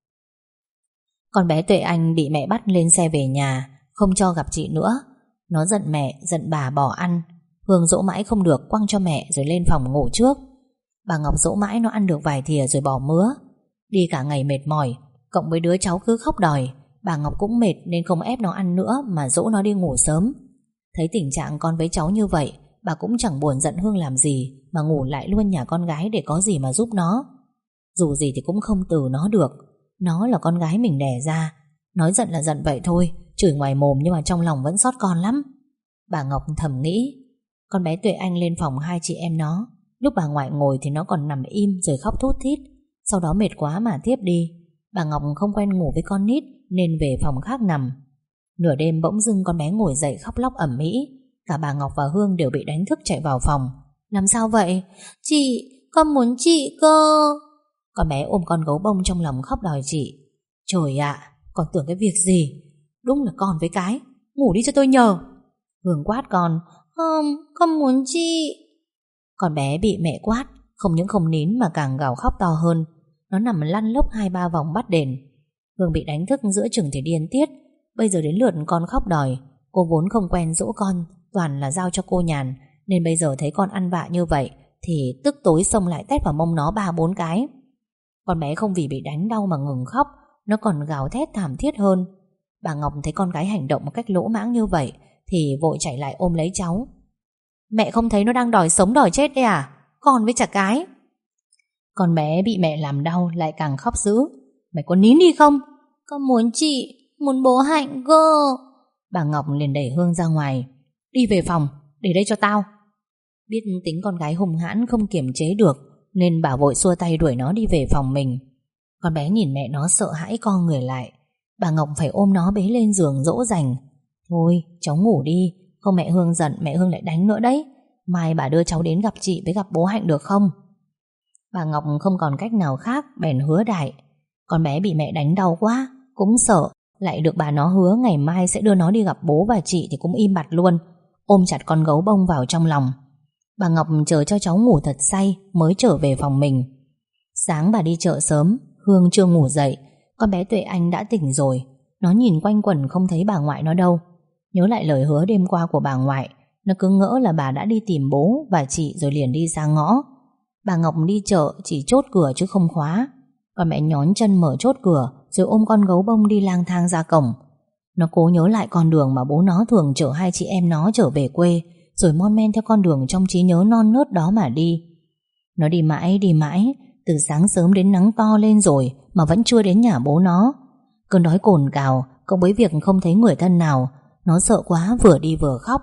Con bé Tuệ Anh bị mẹ bắt lên xe về nhà, không cho gặp chị nữa. Nó giận mẹ, giận bà bỏ ăn. Hương dỗ mãi không được, quăng cho mẹ rồi lên phòng ngủ trước. Bà Ngọc dỗ mãi nó ăn được vài thìa rồi bỏ mứa. Đi cả ngày mệt mỏi, cộng với đứa cháu cứ khóc đòi, bà Ngọc cũng mệt nên không ép nó ăn nữa mà dỗ nó đi ngủ sớm. Thấy tình trạng con với cháu như vậy, bà cũng chẳng buồn giận Hương làm gì mà ngủ lại luôn nhà con gái để có gì mà giúp nó. Dù gì thì cũng không từ nó được. Nó là con gái mình đẻ ra. Nói giận là giận vậy thôi, chửi ngoài mồm nhưng mà trong lòng vẫn xót con lắm. Bà Ngọc thầm nghĩ. Con bé Tuệ Anh lên phòng hai chị em nó. Lúc bà ngoại ngồi thì nó còn nằm im rồi khóc thút thít. Sau đó mệt quá mà tiếp đi. Bà Ngọc không quen ngủ với con nít nên về phòng khác nằm. Nửa đêm bỗng dưng con bé ngồi dậy khóc lóc ầm ĩ. Cả bà Ngọc và Hương đều bị đánh thức chạy vào phòng. Làm sao vậy? Chị, con muốn chị cơ. Con bé ôm con gấu bông trong lòng khóc đòi chị. Trời ạ, con tưởng cái việc gì? Đúng là con với cái. Ngủ đi cho tôi nhờ. Hương quát con. Không, con muốn chị. Con bé bị mẹ quát, không những không nín mà càng gào khóc to hơn. Nó nằm lăn lóc 2-3 vòng bắt đền. Hương bị đánh thức giữa chừng thì điên tiết. Bây giờ đến lượt con khóc đòi. Cô vốn không quen dỗ con, toàn là giao cho cô nhàn, nên bây giờ thấy con ăn vạ như vậy thì tức tối xông lại tét vào mông nó 3-4 cái. Con bé không vì bị đánh đau mà ngừng khóc, nó còn gào thét thảm thiết hơn. Bà Ngọc thấy con gái hành động một cách lỗ mãng như vậy thì vội chạy lại ôm lấy cháu. Mẹ không thấy nó đang đòi sống đòi chết đấy à? Con với chả cái. Con bé bị mẹ làm đau lại càng khóc dữ. Mày có nín đi không? Con muốn chị, muốn bố Hạnh cơ. Bà Ngọc liền đẩy Hương ra ngoài. Đi về phòng, để đây cho tao. Biết tính con gái hung hãn không kiềm chế được, nên bà vội xua tay đuổi nó đi về phòng mình. Con bé nhìn mẹ nó sợ hãi co người lại. Bà Ngọc phải ôm nó bế lên giường dỗ dành. Thôi cháu ngủ đi, không mẹ Hương giận mẹ Hương lại đánh nữa đấy. Mai bà đưa cháu đến gặp chị với gặp bố Hạnh được không? Bà Ngọc không còn cách nào khác bèn hứa đại. Con bé bị mẹ đánh đau quá, cũng sợ, lại được bà nó hứa ngày mai sẽ đưa nó đi gặp bố và chị thì cũng im bặt luôn, ôm chặt con gấu bông vào trong lòng. Bà Ngọc chờ cho cháu ngủ thật say mới trở về phòng mình. Sáng bà đi chợ sớm, Hương chưa ngủ dậy, con bé Tuệ Anh đã tỉnh rồi. Nó nhìn quanh quẩn không thấy bà ngoại nó đâu. Nhớ lại lời hứa đêm qua của bà ngoại, nó cứ ngỡ là bà đã đi tìm bố và chị rồi liền đi ra ngõ. Bà Ngọc đi chợ chỉ chốt cửa chứ không khóa. Con mẹ nhón chân mở chốt cửa rồi ôm con gấu bông đi lang thang ra cổng. Nó cố nhớ lại con đường mà bố nó thường chở hai chị em nó trở về quê, rồi mon men theo con đường trong trí nhớ non nớt đó mà đi. Nó đi mãi, từ sáng sớm đến nắng to lên rồi mà vẫn chưa đến nhà bố nó. Cơn đói cồn cào cộng với việc không thấy người thân nào, nó sợ quá vừa đi vừa khóc.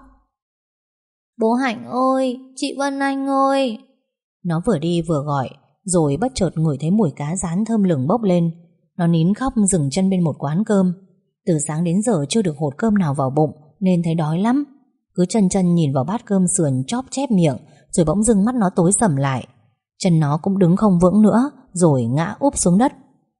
Bố Hạnh ơi, chị Vân Anh ơi. Nó vừa đi vừa gọi, rồi bất chợt ngửi thấy mùi cá rán thơm lừng bốc lên. Nó nín khóc dừng chân bên một quán cơm. Từ sáng đến giờ chưa được hột cơm nào vào bụng nên thấy đói lắm. Cứ chân nhìn vào bát cơm sườn chóp chép miệng, rồi bỗng dưng mắt nó tối sầm lại. Chân nó cũng đứng không vững nữa, rồi ngã úp xuống đất.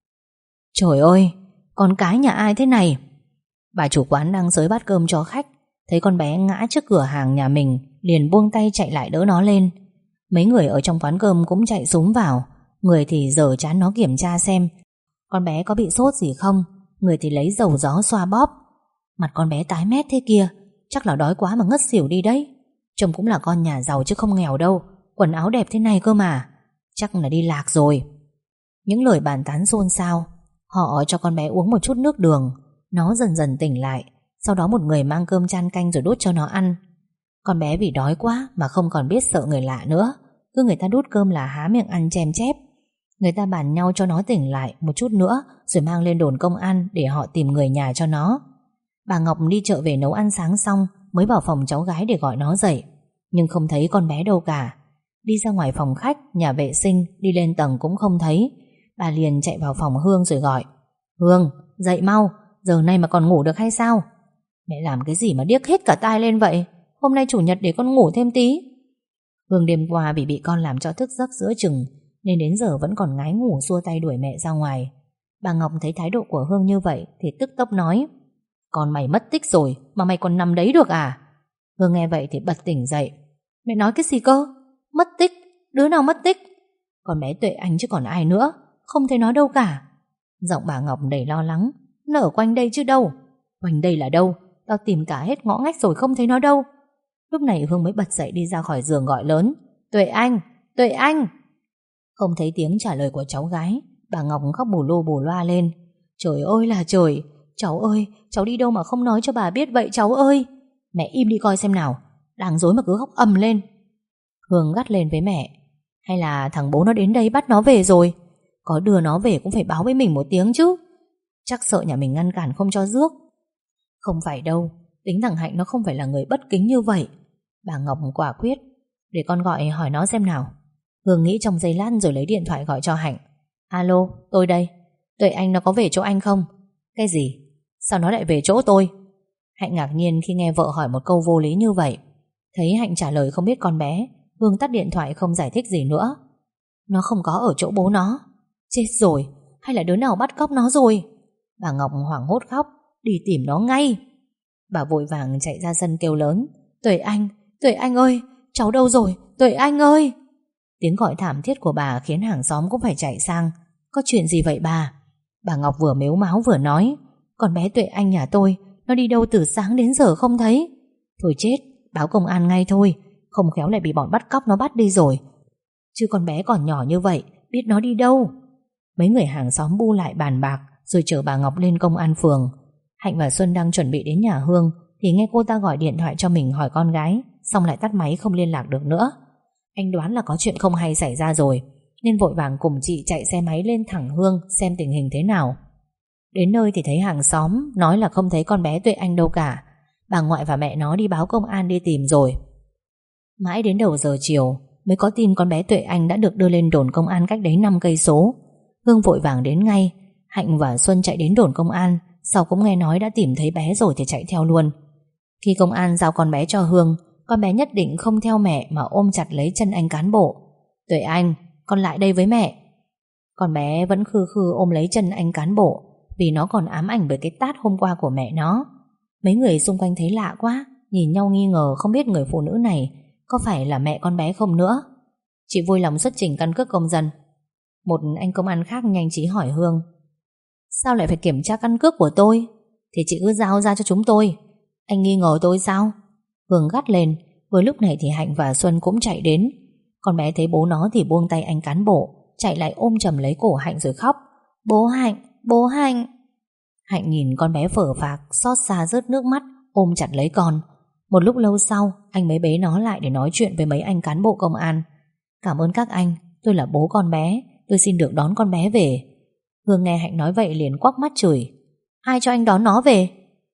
Trời ơi, con cái nhà ai thế này? Bà chủ quán đang xới bát cơm cho khách, thấy con bé ngã trước cửa hàng nhà mình, liền buông tay chạy lại đỡ nó lên. Mấy người ở trong quán cơm cũng chạy xúm vào. Người thì giở trán nó kiểm tra xem con bé có bị sốt gì không, người thì lấy dầu gió xoa bóp. Mặt con bé tái mét thế kia, chắc là đói quá mà ngất xỉu đi đấy. Trông cũng là con nhà giàu chứ không nghèo đâu, quần áo đẹp thế này cơ mà. Chắc là đi lạc rồi. Những lời bàn tán xôn xao. Họ cho con bé uống một chút nước đường. Nó dần dần tỉnh lại. Sau đó một người mang cơm chan canh rồi đút cho nó ăn. Con bé vì đói quá mà không còn biết sợ người lạ nữa. Cứ người ta đút cơm là há miệng ăn chèm chép. Người ta bàn nhau cho nó tỉnh lại một chút nữa, rồi mang lên đồn công an để họ tìm người nhà cho nó. Bà Ngọc đi chợ về nấu ăn sáng xong mới vào phòng cháu gái để gọi nó dậy, nhưng không thấy con bé đâu cả. Đi ra ngoài phòng khách, nhà vệ sinh, đi lên tầng cũng không thấy. Bà liền chạy vào phòng Hương rồi gọi: Hương, dậy mau, giờ này mà còn ngủ được hay sao? Mẹ làm cái gì mà điếc hết cả tai lên vậy? Hôm nay chủ nhật để con ngủ thêm tí. Hương đêm qua bị con làm cho thức giấc giữa chừng, nên đến giờ vẫn còn ngái ngủ, xua tay đuổi mẹ ra ngoài. Bà Ngọc thấy thái độ của Hương như vậy thì tức tốc nói: Con mày mất tích rồi mà mày còn nằm đấy được à? Hương nghe vậy thì bật tỉnh dậy: Mẹ nói cái gì cơ? Mất tích? Đứa nào mất tích? Con bé Tuệ Anh chứ còn ai nữa, không thấy nó đâu cả. Giọng bà Ngọc đầy lo lắng: Nó ở quanh đây chứ đâu. Quanh đây là đâu? Tao tìm cả hết ngõ ngách rồi không thấy nó đâu. Lúc này Hương mới bật dậy đi ra khỏi giường gọi lớn: Tuệ Anh, Tuệ Anh. Không thấy tiếng trả lời của cháu gái, bà Ngọc khóc bù lu bù loa lên: Trời ơi là trời, cháu ơi, cháu đi đâu mà không nói cho bà biết vậy cháu ơi? Mẹ im đi coi xem nào, đang dối mà cứ khóc ầm lên. Hương gắt lên với mẹ: Hay là thằng bố nó đến đây bắt nó về rồi? Có đưa nó về cũng phải báo với mình một tiếng chứ. Chắc sợ nhà mình ngăn cản không cho rước. Không phải đâu, tính thằng Hạnh nó không phải là người bất kính như vậy. Bà Ngọc quả quyết: Để con gọi hỏi nó xem nào. Hương nghĩ trong giây lát rồi lấy điện thoại gọi cho Hạnh: Alo, tôi đây. Tuệ Anh nó có về chỗ anh không? Cái gì? Sao nó lại về chỗ tôi? Hạnh ngạc nhiên khi nghe vợ hỏi một câu vô lý như vậy. Thấy Hạnh trả lời không biết con bé, Hương tắt điện thoại không giải thích gì nữa. Nó không có ở chỗ bố nó. Chết rồi, hay là đứa nào bắt cóc nó rồi? Bà Ngọc hoảng hốt khóc: Đi tìm nó ngay. Bà vội vàng chạy ra sân kêu lớn: Tuệ Anh ơi, cháu đâu rồi? Tuệ Anh ơi. Tiếng gọi thảm thiết của bà khiến hàng xóm cũng phải chạy sang. Có chuyện gì vậy bà? Bà Ngọc vừa mếu máo vừa nói: Con bé Tuệ Anh nhà tôi, nó đi đâu từ sáng đến giờ không thấy. Thôi chết, báo công an ngay thôi, không khéo lại bị bọn bắt cóc nó bắt đi rồi. Chứ con bé còn nhỏ như vậy, biết nó đi đâu. Mấy người hàng xóm bu lại bàn bạc rồi chở bà Ngọc lên công an phường. Hạnh và Xuân đang chuẩn bị đến nhà Hương thì nghe cô ta gọi điện thoại cho mình hỏi con gái, xong lại tắt máy không liên lạc được nữa. Anh đoán là có chuyện không hay xảy ra rồi, nên vội vàng cùng chị chạy xe máy lên thẳng Hương xem tình hình thế nào. Đến nơi thì thấy hàng xóm nói là không thấy con bé Tuệ Anh đâu cả. Bà ngoại và mẹ nó đi báo công an đi tìm rồi. Mãi đến đầu giờ chiều, mới có tin con bé Tuệ Anh đã được đưa lên đồn công an cách đấy 5 cây số. Hương vội vàng đến ngay. Hạnh và Xuân chạy đến đồn công an, sau cũng nghe nói đã tìm thấy bé rồi thì chạy theo luôn. Khi công an giao con bé cho Hương, con bé nhất định không theo mẹ mà ôm chặt lấy chân anh cán bộ. Tuệ Anh, con lại đây với mẹ. Con bé vẫn khư khư ôm lấy chân anh cán bộ, vì nó còn ám ảnh bởi cái tát hôm qua của mẹ nó. Mấy người xung quanh thấy lạ quá, nhìn nhau nghi ngờ không biết người phụ nữ này có phải là mẹ con bé không nữa. Chị vui lòng xuất trình căn cước công dân. Một anh công an khác nhanh trí hỏi Hương: Sao lại phải kiểm tra căn cước của tôi? Thì chị cứ giao ra cho chúng tôi. Anh nghi ngờ tôi sao? Hương gắt lên. Vừa lúc này thì Hạnh và Xuân cũng chạy đến. Con bé thấy bố nó thì buông tay anh cán bộ, chạy lại ôm chầm lấy cổ Hạnh rồi khóc: Bố Hạnh, bố Hạnh. Hạnh nhìn con bé phở phạc, xót xa rớt nước mắt, ôm chặt lấy con. Một lúc lâu sau, anh mới bế nó lại để nói chuyện với mấy anh cán bộ công an. Cảm ơn các anh, tôi là bố con bé, tôi xin được đón con bé về. Hương nghe Hạnh nói vậy liền quắc mắt chửi: Ai cho anh đón nó về?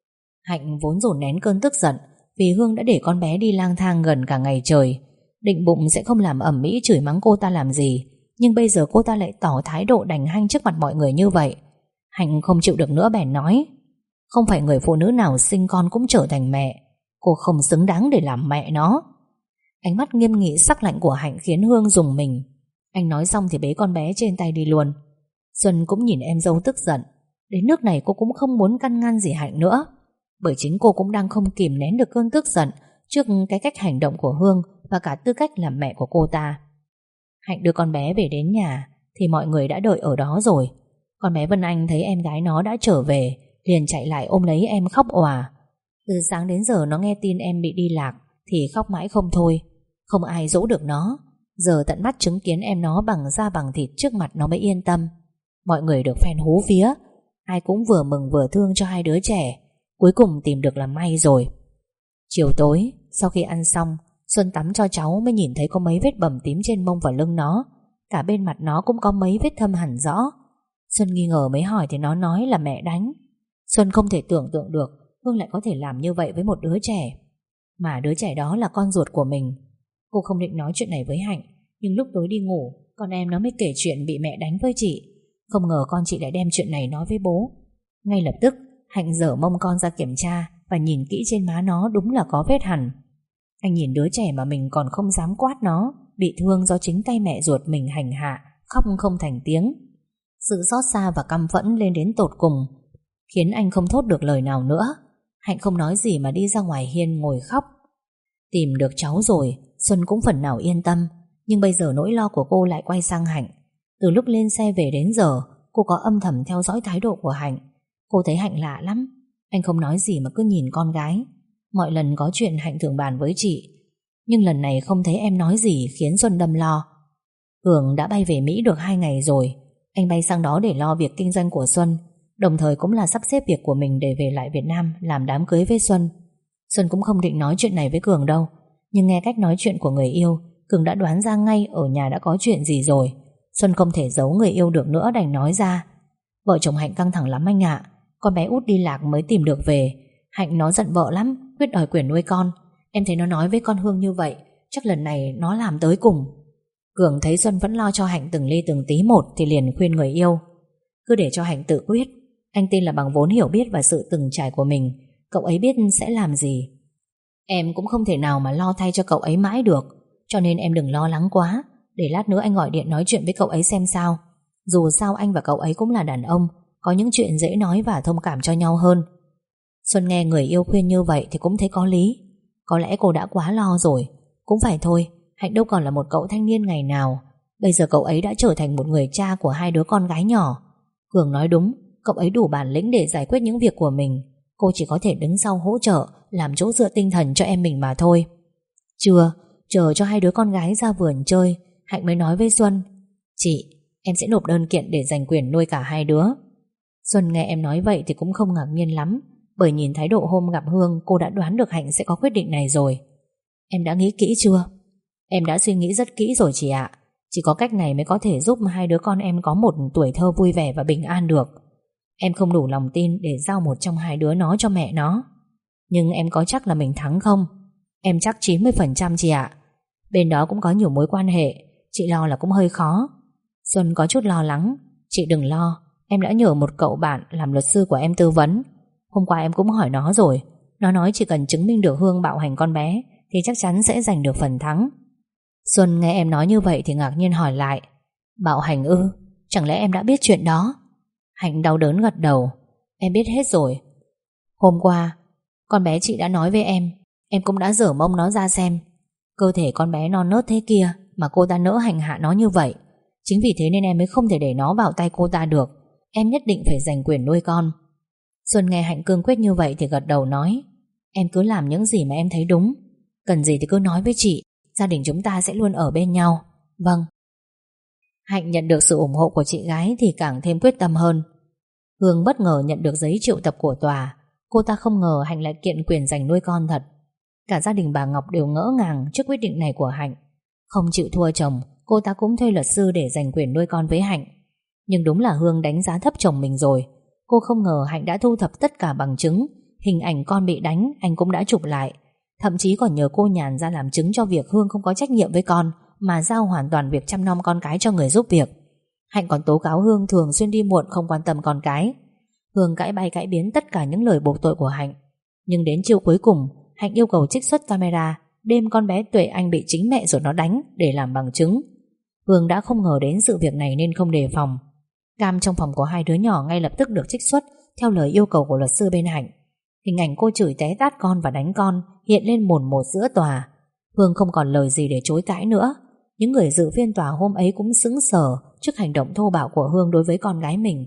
Hạnh vốn dồn nén cơn tức giận vì Hương đã để con bé đi lang thang gần cả ngày trời. Định bụng sẽ không làm ầm ĩ chửi mắng cô ta làm gì, nhưng bây giờ cô ta lại tỏ thái độ đành hanh trước mặt mọi người như vậy. Hạnh không chịu được nữa bèn nói: Không phải người phụ nữ nào sinh con cũng trở thành mẹ. Cô không xứng đáng để làm mẹ nó. Ánh mắt nghiêm nghị sắc lạnh của Hạnh khiến Hương rùng mình. Anh nói xong thì bế con bé trên tay đi luôn. Xuân cũng nhìn em dâu tức giận. Đến nước này cô cũng không muốn căn ngăn gì Hạnh nữa, bởi chính cô cũng đang không kìm nén được cơn tức giận trước cái cách hành động của Hương và cả tư cách làm mẹ của cô ta. Hạnh đưa con bé về đến nhà thì mọi người đã đợi ở đó rồi. Con bé Vân Anh thấy em gái nó đã trở về, liền chạy lại ôm lấy em khóc òa. Từ sáng đến giờ nó nghe tin em bị đi lạc thì khóc mãi không thôi. Không ai dỗ được nó. Giờ tận mắt chứng kiến em nó bằng da bằng thịt trước mặt nó mới yên tâm. Mọi người được phen hú vía, ai cũng vừa mừng vừa thương cho hai đứa trẻ. Cuối cùng tìm được là may rồi. Chiều tối, sau khi ăn xong, Xuân tắm cho cháu mới nhìn thấy có mấy vết bầm tím trên mông và lưng nó. Cả bên mặt nó cũng có mấy vết thâm hẳn rõ. Xuân nghi ngờ mới hỏi thì nó nói là mẹ đánh. Xuân không thể tưởng tượng được Hương lại có thể làm như vậy với một đứa trẻ, mà đứa trẻ đó là con ruột của mình. Cô không định nói chuyện này với Hạnh, nhưng lúc tối đi ngủ, con em nó mới kể chuyện bị mẹ đánh với chị. Không ngờ con chị lại đem chuyện này nói với bố. Ngay lập tức Hạnh giở mông con ra kiểm tra và nhìn kỹ trên má nó, đúng là có vết hằn. Anh nhìn đứa trẻ mà mình còn không dám quát nó, bị thương do chính tay mẹ ruột mình hành hạ, khóc không thành tiếng. Sự xót xa và căm phẫn lên đến tột cùng, khiến anh không thốt được lời nào nữa. Hạnh không nói gì mà đi ra ngoài hiên ngồi khóc. Tìm được cháu rồi, Xuân cũng phần nào yên tâm. Nhưng bây giờ nỗi lo của cô lại quay sang Hạnh. Từ lúc lên xe về đến giờ, cô có âm thầm theo dõi thái độ của Hạnh. Cô thấy Hạnh lạ lắm. Anh không nói gì mà cứ nhìn con gái. Mọi lần có chuyện Hạnh thường bàn với chị, nhưng lần này không thấy em nói gì, khiến Xuân đâm lo. Cường đã bay về Mỹ được 2 ngày rồi. Anh bay sang đó để lo việc kinh doanh của Xuân, đồng thời cũng là sắp xếp việc của mình để về lại Việt Nam làm đám cưới với Xuân. Xuân cũng không định nói chuyện này với Cường đâu, nhưng nghe cách nói chuyện của người yêu, Cường đã đoán ra ngay ở nhà đã có chuyện gì rồi. Xuân không thể giấu người yêu được nữa, đành nói ra. Vợ chồng Hạnh căng thẳng lắm anh ạ. Con bé út đi lạc mới tìm được về. Hạnh nó giận vợ lắm, quyết đòi quyền nuôi con. Em thấy nó nói với con Hương như vậy, chắc lần này nó làm tới cùng. Cường thấy Xuân vẫn lo cho Hạnh từng ly từng tí một thì liền khuyên người yêu: Cứ để cho Hạnh tự quyết. Anh tin là bằng vốn hiểu biết và sự từng trải của mình, cậu ấy biết sẽ làm gì. Em cũng không thể nào mà lo thay cho cậu ấy mãi được, cho nên em đừng lo lắng quá. Để lát nữa anh gọi điện nói chuyện với cậu ấy xem sao. Dù sao anh và cậu ấy cũng là đàn ông, có những chuyện dễ nói và thông cảm cho nhau hơn. Xuân nghe người yêu khuyên như vậy thì cũng thấy có lý. Có lẽ cô đã quá lo rồi. Cũng phải thôi, Hạnh đâu còn là một cậu thanh niên ngày nào. Bây giờ cậu ấy đã trở thành một người cha của 2 đứa con gái nhỏ. Cường nói đúng, cậu ấy đủ bản lĩnh để giải quyết những việc của mình. Cô chỉ có thể đứng sau hỗ trợ, làm chỗ dựa tinh thần cho em mình mà thôi. Trưa, chờ cho 2 đứa con gái ra vườn chơi, Hạnh mới nói với Xuân: Chị, em sẽ nộp đơn kiện để giành quyền nuôi cả 2 đứa. Xuân nghe em nói vậy thì cũng không ngạc nhiên lắm, bởi nhìn thái độ hôm gặp Hương, cô đã đoán được Hạnh sẽ có quyết định này rồi. Em đã nghĩ kỹ chưa? Em đã suy nghĩ rất kỹ rồi chị ạ. Chỉ có cách này mới có thể giúp 2 đứa con em có một tuổi thơ vui vẻ và bình an được. Em không đủ lòng tin để giao một trong 2 đứa nó cho mẹ nó. Nhưng em có chắc là mình thắng không? Em chắc 90% chị ạ. Bên đó cũng có nhiều mối quan hệ, chị lo là cũng hơi khó. Xuân có chút lo lắng. Chị đừng lo, em đã nhờ một cậu bạn làm luật sư của em tư vấn. Hôm qua em cũng hỏi nó rồi. Nó nói chỉ cần chứng minh được Hương bạo hành con bé thì chắc chắn sẽ giành được phần thắng. Xuân nghe em nói như vậy thì ngạc nhiên hỏi lại: Bạo hành ư? Chẳng lẽ em đã biết chuyện đó? Hạnh đau đớn gật đầu: Em biết hết rồi. Hôm qua con bé chị đã nói với em cũng đã dở mông nó ra xem. Cơ thể con bé non nớt thế kia mà cô ta nỡ hành hạ nó như vậy. Chính vì thế nên em mới không thể để nó vào tay cô ta được. Em nhất định phải giành quyền nuôi con. Xuân nghe Hạnh cương quyết như vậy thì gật đầu nói: Em cứ làm những gì mà em thấy đúng. Cần gì thì cứ nói với chị. Gia đình chúng ta sẽ luôn ở bên nhau. Vâng. Hạnh nhận được sự ủng hộ của chị gái thì càng thêm quyết tâm hơn. Hương bất ngờ nhận được giấy triệu tập của tòa. Cô ta không ngờ Hạnh lại kiện quyền giành nuôi con thật. Cả gia đình bà Ngọc đều ngỡ ngàng trước quyết định này của Hạnh. Không chịu thua chồng, cô ta cũng thuê luật sư để giành quyền nuôi con với Hạnh. Nhưng đúng là Hương đánh giá thấp chồng mình rồi. Cô không ngờ Hạnh đã thu thập tất cả bằng chứng. Hình ảnh con bị đánh anh cũng đã chụp lại. Thậm chí còn nhờ cô Nhàn ra làm chứng cho việc Hương không có trách nhiệm với con, mà giao hoàn toàn việc chăm nom con cái cho người giúp việc. Hạnh còn tố cáo Hương thường xuyên đi muộn, không quan tâm con cái. Hương cãi bay cãi biến tất cả những lời buộc tội của Hạnh. Nhưng đến chiều cuối cùng, Hạnh yêu cầu trích xuất camera đêm con bé Tuệ Anh bị chính mẹ ruột nó đánh để làm bằng chứng. Hương đã không ngờ đến sự việc này nên không đề phòng. Cam trong phòng của hai đứa nhỏ ngay lập tức được trích xuất theo lời yêu cầu của luật sư bên Hạnh. Hình ảnh cô chửi té tát con và đánh con hiện lên mồn một giữa tòa. Hương không còn lời gì để chối cãi nữa. Những người dự phiên tòa hôm ấy cũng sững sờ trước hành động thô bạo của Hương đối với con gái mình.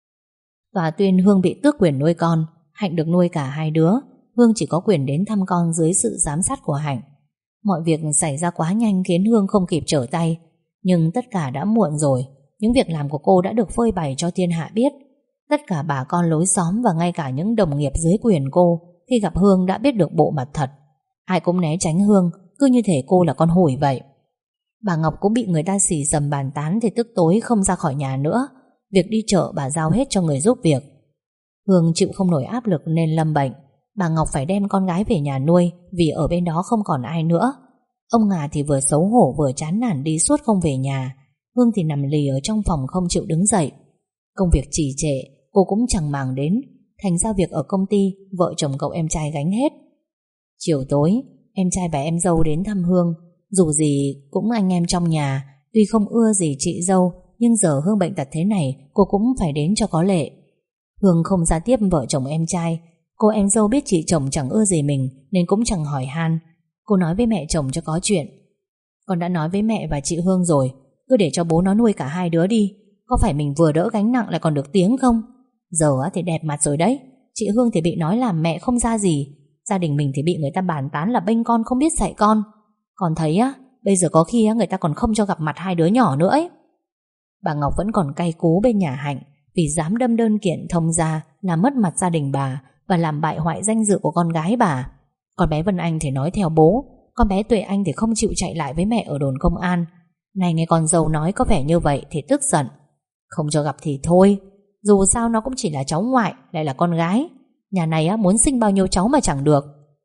Tòa tuyên Hương bị tước quyền nuôi con. Hạnh được nuôi cả hai đứa. Hương chỉ có quyền đến thăm con dưới sự giám sát của Hạnh. Mọi việc xảy ra quá nhanh khiến Hương không kịp trở tay. Nhưng tất cả đã muộn rồi. Những việc làm của cô đã được phơi bày cho thiên hạ biết. Tất cả bà con lối xóm và ngay cả những đồng nghiệp dưới quyền cô khi gặp Hương đã biết được bộ mặt thật. Ai cũng né tránh Hương, cứ như thể cô là con hủi vậy. Bà Ngọc cũng bị người ta xì xầm bàn tán thì tức tối không ra khỏi nhà nữa. Việc đi chợ bà giao hết cho người giúp việc. Hương chịu không nổi áp lực nên lâm bệnh. Bà Ngọc phải đem con gái về nhà nuôi vì ở bên đó không còn ai nữa. Ông Ngà thì vừa xấu hổ vừa chán nản đi suốt không về nhà. Hương thì nằm lì ở trong phòng không chịu đứng dậy. Công việc trì trệ cô cũng chẳng màng đến. Thành ra việc ở công ty vợ chồng cậu em trai gánh hết. Chiều tối em trai và em dâu đến thăm Hương. Dù gì cũng anh em trong nhà. Tuy không ưa gì chị dâu, nhưng giờ Hương bệnh tật thế này cô cũng phải đến cho có lệ. Hương không ra tiếp vợ chồng em trai. Cô em dâu biết chị chồng chẳng ưa gì mình nên cũng chẳng hỏi han. Cô nói với mẹ chồng cho có chuyện: Con đã nói với mẹ và chị Hương rồi, cứ để cho bố nó nuôi cả hai đứa đi. Có phải mình vừa đỡ gánh nặng lại còn được tiếng không? Giờ thì đẹp mặt rồi đấy. Chị Hương thì bị nói làm mẹ không ra gì. Gia đình mình thì bị người ta bàn tán là bênh con không biết dạy con. Còn thấy á, bây giờ có khi người ta còn không cho gặp mặt hai đứa nhỏ nữa ấy. Bà Ngọc vẫn còn cay cú bên nhà Hạnh vì dám đâm đơn kiện thông gia làm mất mặt gia đình bà và làm bại hoại danh dự của con gái bà. Con bé Vân Anh thì nói theo bố, con bé Tuệ Anh thì không chịu chạy lại với mẹ ở đồn công an. Này nghe con dâu nói có vẻ như vậy thì tức giận. Không cho gặp thì thôi, dù sao nó cũng chỉ là cháu ngoại, lại là con gái. Nhà này muốn sinh bao nhiêu cháu mà chẳng được.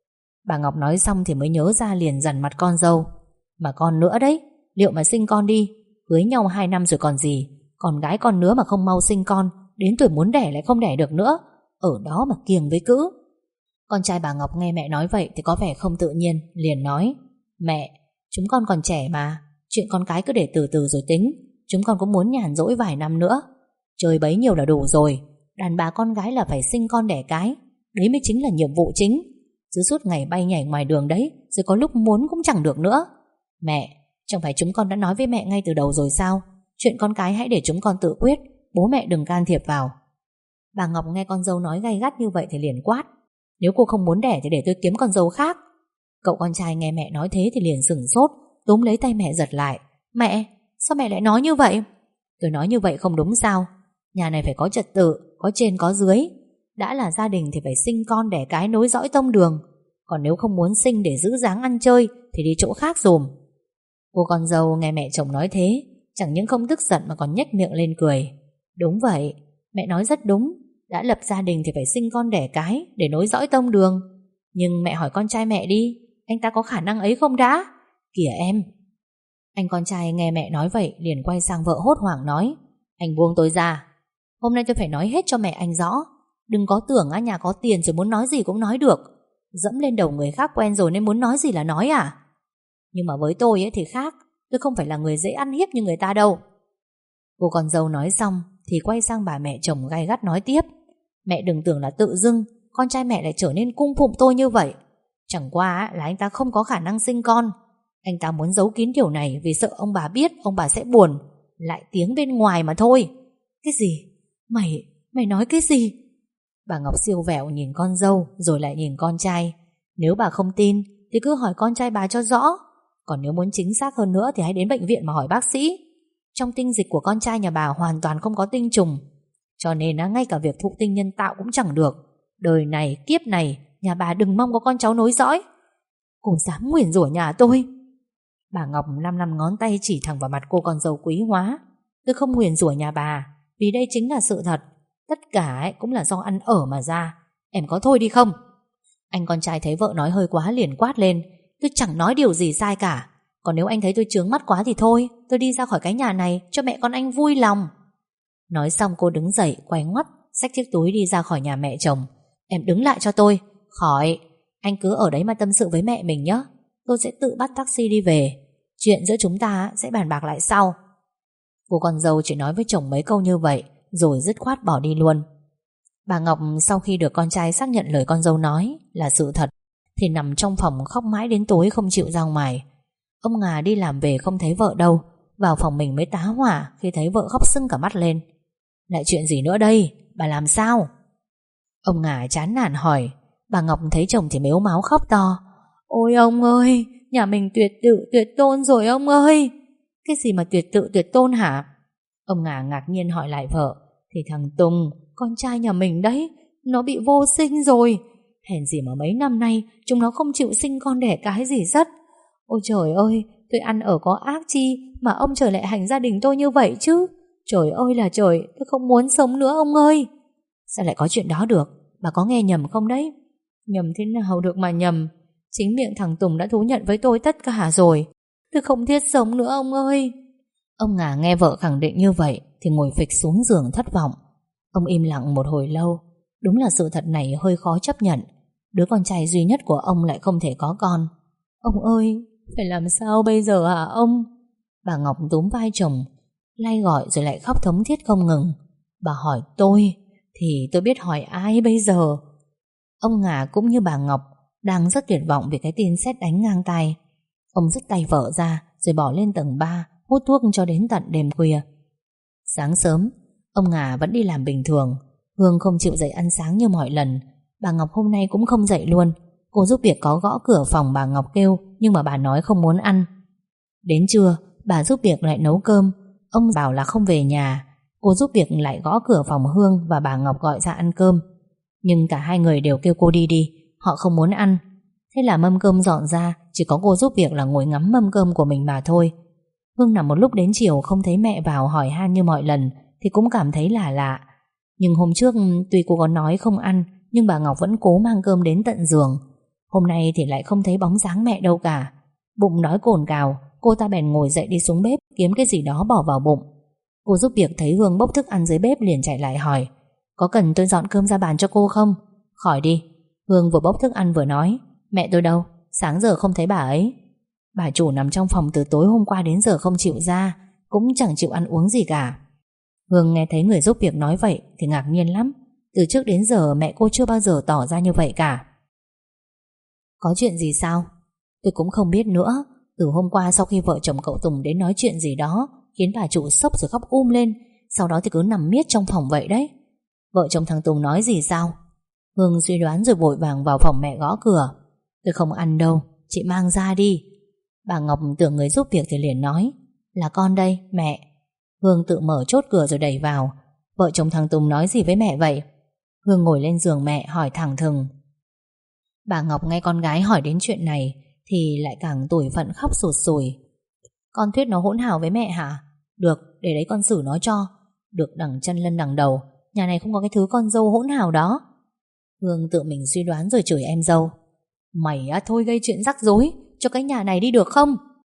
Bà Ngọc nói xong thì mới nhớ ra liền dằn mặt con dâu: Mà con nữa đấy, liệu mà sinh con đi. Cưới nhau 2 năm rồi còn gì. Con gái con nữa mà không mau sinh con, đến tuổi muốn đẻ lại không đẻ được nữa. Ở đó mà kiêng với cữ. Con trai bà Ngọc nghe mẹ nói vậy thì có vẻ không tự nhiên, liền nói: Mẹ, chúng con còn trẻ mà, chuyện con cái cứ để từ từ rồi tính. Chúng con cũng muốn nhàn rỗi vài năm nữa. Chơi bấy nhiêu là đủ rồi. Đàn bà con gái là phải sinh con đẻ cái. Đấy mới chính là nhiệm vụ chính. Chứ suốt ngày bay nhảy ngoài đường đấy, rồi có lúc muốn cũng chẳng được nữa. Mẹ, chẳng phải chúng con đã nói với mẹ ngay từ đầu rồi sao? Chuyện con cái hãy để chúng con tự quyết, bố mẹ đừng can thiệp vào. Bà Ngọc nghe con dâu nói gay gắt như vậy thì liền quát: Nếu cô không muốn đẻ thì để tôi kiếm con dâu khác. Cậu con trai nghe mẹ nói thế thì liền sửng sốt, túm lấy tay mẹ giật lại: Mẹ, sao mẹ lại nói như vậy? Tôi nói như vậy không đúng sao? Nhà này phải có trật tự, có trên có dưới. Đã là gia đình thì phải sinh con đẻ cái nối dõi tông đường. Còn nếu không muốn sinh để giữ dáng ăn chơi thì đi chỗ khác dùm. Cô con dâu nghe mẹ chồng nói thế, chẳng những không tức giận mà còn nhếch miệng lên cười. Đúng vậy, mẹ nói rất đúng. Đã lập gia đình thì phải sinh con đẻ cái để nối dõi tông đường. Nhưng mẹ hỏi con trai mẹ đi, anh ta có khả năng ấy không đã? Kìa em. Anh con trai nghe mẹ nói vậy liền quay sang vợ hốt hoảng nói: Anh buông tôi ra. Hôm nay tôi phải nói hết cho mẹ anh rõ. Đừng có tưởng nhà có tiền rồi muốn nói gì cũng nói được. Dẫm lên đầu người khác quen rồi nên muốn nói gì là nói à? Nhưng mà với tôi ấy thì khác. Tôi không phải là người dễ ăn hiếp như người ta đâu. Cô con dâu nói xong thì quay sang bà mẹ chồng gay gắt nói tiếp: Mẹ đừng tưởng là tự dưng con trai mẹ lại trở nên cung phụng tôi như vậy. Chẳng qua là anh ta không có khả năng sinh con. Anh ta muốn giấu kín điều này vì sợ ông bà biết ông bà sẽ buồn, lại tiếng bên ngoài mà thôi. Cái gì? Mày nói cái gì? Bà Ngọc siêu vẹo nhìn con dâu rồi lại nhìn con trai. Nếu bà không tin thì cứ hỏi con trai bà cho rõ. Còn nếu muốn chính xác hơn nữa thì hãy đến bệnh viện mà hỏi bác sĩ. Trong tinh dịch của con trai nhà bà hoàn toàn không có tinh trùng, cho nên ngay cả việc thụ tinh nhân tạo cũng chẳng được. Đời này kiếp này nhà bà đừng mong có con cháu nối dõi. Cô dám nguyền rủa nhà tôi? Bà Ngọc năm ngón tay chỉ thẳng vào mặt cô con dâu quý hóa. Tôi không nguyền rủa nhà bà, vì đây chính là sự thật. Tất cả cũng là do ăn ở mà ra. Em có thôi đi không? Anh con trai thấy vợ nói hơi quá liền quát lên: Tôi chẳng nói điều gì sai cả. Còn nếu anh thấy tôi chướng mắt quá thì thôi, tôi đi ra khỏi cái nhà này cho mẹ con anh vui lòng. Nói xong cô đứng dậy quay ngoắt, xách chiếc túi đi ra khỏi nhà mẹ chồng. Em đứng lại cho tôi. Khỏi. Anh cứ ở đấy mà tâm sự với mẹ mình nhé. Tôi sẽ tự bắt taxi đi về. Chuyện giữa chúng ta sẽ bàn bạc lại sau. Cô con dâu chỉ nói với chồng mấy câu như vậy rồi dứt khoát bỏ đi luôn. Bà Ngọc sau khi được con trai xác nhận lời con dâu nói là sự thật thì nằm trong phòng khóc mãi đến tối không chịu ra ngoài. Ông Ngà đi làm về không thấy vợ đâu, vào phòng mình mới tá hỏa khi thấy vợ khóc sưng cả mắt lên. Lại chuyện gì nữa đây? Bà làm sao? Ông Ngà chán nản hỏi. Bà Ngọc thấy chồng thì mếu máo khóc to: Ôi ông ơi, nhà mình tuyệt tự tuyệt tôn rồi ông ơi. Cái gì mà tuyệt tự tuyệt tôn hả? Ông Ngà ngạc nhiên hỏi lại vợ: Thì thằng Tùng, con trai nhà mình đấy, nó bị vô sinh rồi. Hèn gì mà mấy năm nay chúng nó không chịu sinh con đẻ cái gì rất. Ôi trời ơi, tôi ăn ở có ác chi mà ông trời lại hành gia đình tôi như vậy chứ. Trời ơi là trời, tôi không muốn sống nữa ông ơi. Sao lại có chuyện đó được? Bà có nghe nhầm không đấy? Nhầm thế nào được mà nhầm? Chính miệng thằng Tùng đã thú nhận với tôi tất cả rồi. Tôi không thiết sống nữa ông ơi. Ông Ngà nghe vợ khẳng định như vậy thì ngồi phịch xuống giường thất vọng. Ông im lặng một hồi lâu. Đúng là sự thật này hơi khó chấp nhận. Đứa con trai duy nhất của ông lại không thể có con. Ông ơi, phải làm sao bây giờ hả ông? Bà Ngọc túm vai chồng, lay gọi rồi lại khóc thống thiết không ngừng. Bà hỏi tôi thì tôi biết hỏi ai bây giờ? Ông Ngà cũng như bà Ngọc đang rất tuyệt vọng vì cái tin sét đánh ngang tai. Ông dứt tay vợ ra rồi bỏ lên tầng 3 hút thuốc cho đến tận đêm khuya. Sáng sớm ông Ngà vẫn đi làm bình thường. Hương không chịu dậy ăn sáng như mọi lần. Bà Ngọc hôm nay cũng không dậy luôn. Cô giúp việc có gõ cửa phòng bà Ngọc kêu, nhưng mà bà nói không muốn ăn. Đến trưa bà giúp việc lại nấu cơm. Ông bảo là không về nhà. Cô giúp việc lại gõ cửa phòng Hương và bà Ngọc gọi ra ăn cơm. Nhưng cả hai người đều kêu cô đi đi, họ không muốn ăn. Thế là mâm cơm dọn ra, chỉ có cô giúp việc là ngồi ngắm mâm cơm của mình mà thôi. Hương nằm một lúc đến chiều không thấy mẹ vào hỏi han như mọi lần thì cũng cảm thấy lạ lạ. Nhưng hôm trước tuy cô có nói không ăn, nhưng bà Ngọc vẫn cố mang cơm đến tận giường. Hôm nay thì lại không thấy bóng dáng mẹ đâu cả. Bụng đói cồn cào, cô ta bèn ngồi dậy đi xuống bếp kiếm cái gì đó bỏ vào bụng. Cô giúp việc thấy Hương bốc thức ăn dưới bếp liền chạy lại hỏi: Có cần tôi dọn cơm ra bàn cho cô không? Khỏi đi. Hương vừa bốc thức ăn vừa nói: Mẹ tôi đâu? Sáng giờ không thấy bà ấy. Bà chủ nằm trong phòng từ tối hôm qua đến giờ không chịu ra, cũng chẳng chịu ăn uống gì cả. Hương nghe thấy người giúp việc nói vậy thì ngạc nhiên lắm. Từ trước đến giờ mẹ cô chưa bao giờ tỏ ra như vậy cả. Có chuyện gì sao? Tôi cũng không biết nữa. Từ hôm qua sau khi vợ chồng cậu Tùng đến nói chuyện gì đó khiến bà chủ sốc rồi khóc lên. Sau đó thì cứ nằm miết trong phòng vậy đấy. Vợ chồng thằng Tùng nói gì sao? Hương suy đoán rồi vội vàng vào phòng mẹ gõ cửa. Tôi không ăn đâu, chị mang ra đi. Bà Ngọc tưởng người giúp việc thì liền nói: Là con đây, mẹ. Hương tự mở chốt cửa rồi đẩy vào. Vợ chồng thằng Tùng nói gì với mẹ vậy? Hương ngồi lên giường mẹ hỏi thẳng thừng. Bà Ngọc nghe con gái hỏi đến chuyện này thì lại càng tủi phận khóc sụt sùi. Con thuyết nó hỗn hào với mẹ hả? Được, để đấy con xử nó cho. Được đằng chân lân đằng đầu, nhà này không có cái thứ con dâu hỗn hào đó. Hương tự mình suy đoán rồi chửi em dâu: Mày thôi gây chuyện rắc rối cho cái nhà này đi được không?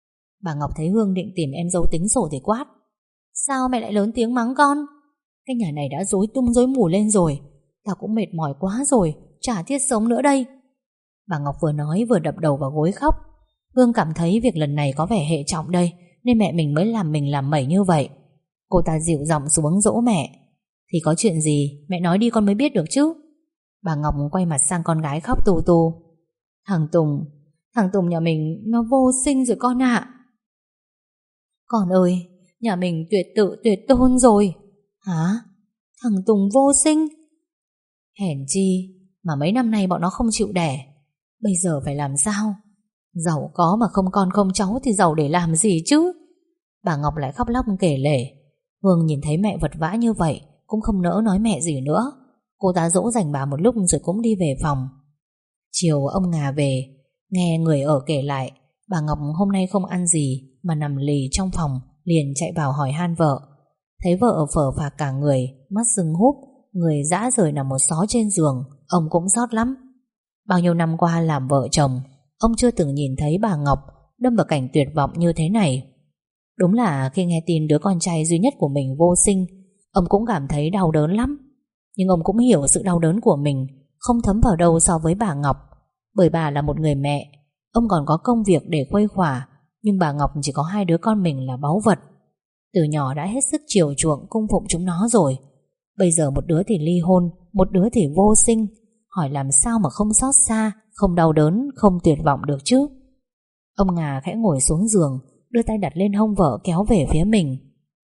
Bà Ngọc thấy Hương định tìm em dâu tính sổ thì quát: Sao mẹ lại lớn tiếng mắng con? Cái nhà này đã rối tung rối mù lên rồi. Tao cũng mệt mỏi quá rồi, chả thiết sống nữa đây. Bà Ngọc vừa nói vừa đập đầu vào gối khóc. Hương cảm thấy việc lần này có vẻ hệ trọng đây, nên mẹ mình mới làm mình làm mẩy như vậy. Cô ta dịu giọng xuống dỗ mẹ: Thì có chuyện gì mẹ nói đi con mới biết được chứ. Bà Ngọc quay mặt sang con gái khóc tù tù: Thằng Tùng nhà mình nó vô sinh rồi con ạ. Con ơi, nhà mình tuyệt tự tuyệt tôn rồi. Hả? Thằng Tùng vô sinh? Hèn chi mà mấy năm nay bọn nó không chịu đẻ. Bây giờ phải làm sao? Giàu có mà không con không cháu thì giàu để làm gì chứ? Bà Ngọc lại khóc lóc kể lể. Hương nhìn thấy mẹ vật vã như vậy cũng không nỡ nói mẹ gì nữa. Cô ta dỗ dành bà một lúc rồi cũng đi về phòng. Chiều ông Ngà về, nghe người ở kể lại bà Ngọc hôm nay không ăn gì mà nằm lì trong phòng, liền chạy vào hỏi han vợ. Thấy vợ phở phạc cả người, mắt sưng húp, người rã rời nằm một xó trên giường. Ông cũng xót lắm. Bao nhiêu năm qua làm vợ chồng, ông chưa từng nhìn thấy bà Ngọc đâm vào cảnh tuyệt vọng như thế này. Đúng là khi nghe tin đứa con trai duy nhất của mình vô sinh, ông cũng cảm thấy đau đớn lắm. Nhưng ông cũng hiểu sự đau đớn của mình không thấm vào đâu so với bà Ngọc. Bởi bà là một người mẹ, ông còn có công việc để khuây khỏa, nhưng bà Ngọc chỉ có hai đứa con mình là báu vật. Từ nhỏ đã hết sức chiều chuộng cung phụng chúng nó rồi. Bây giờ một đứa thì ly hôn, một đứa thì vô sinh. Hỏi làm sao mà không xót xa, không đau đớn, không tuyệt vọng được chứ. Ông Ngà khẽ ngồi xuống giường, đưa tay đặt lên hông vợ kéo về phía mình.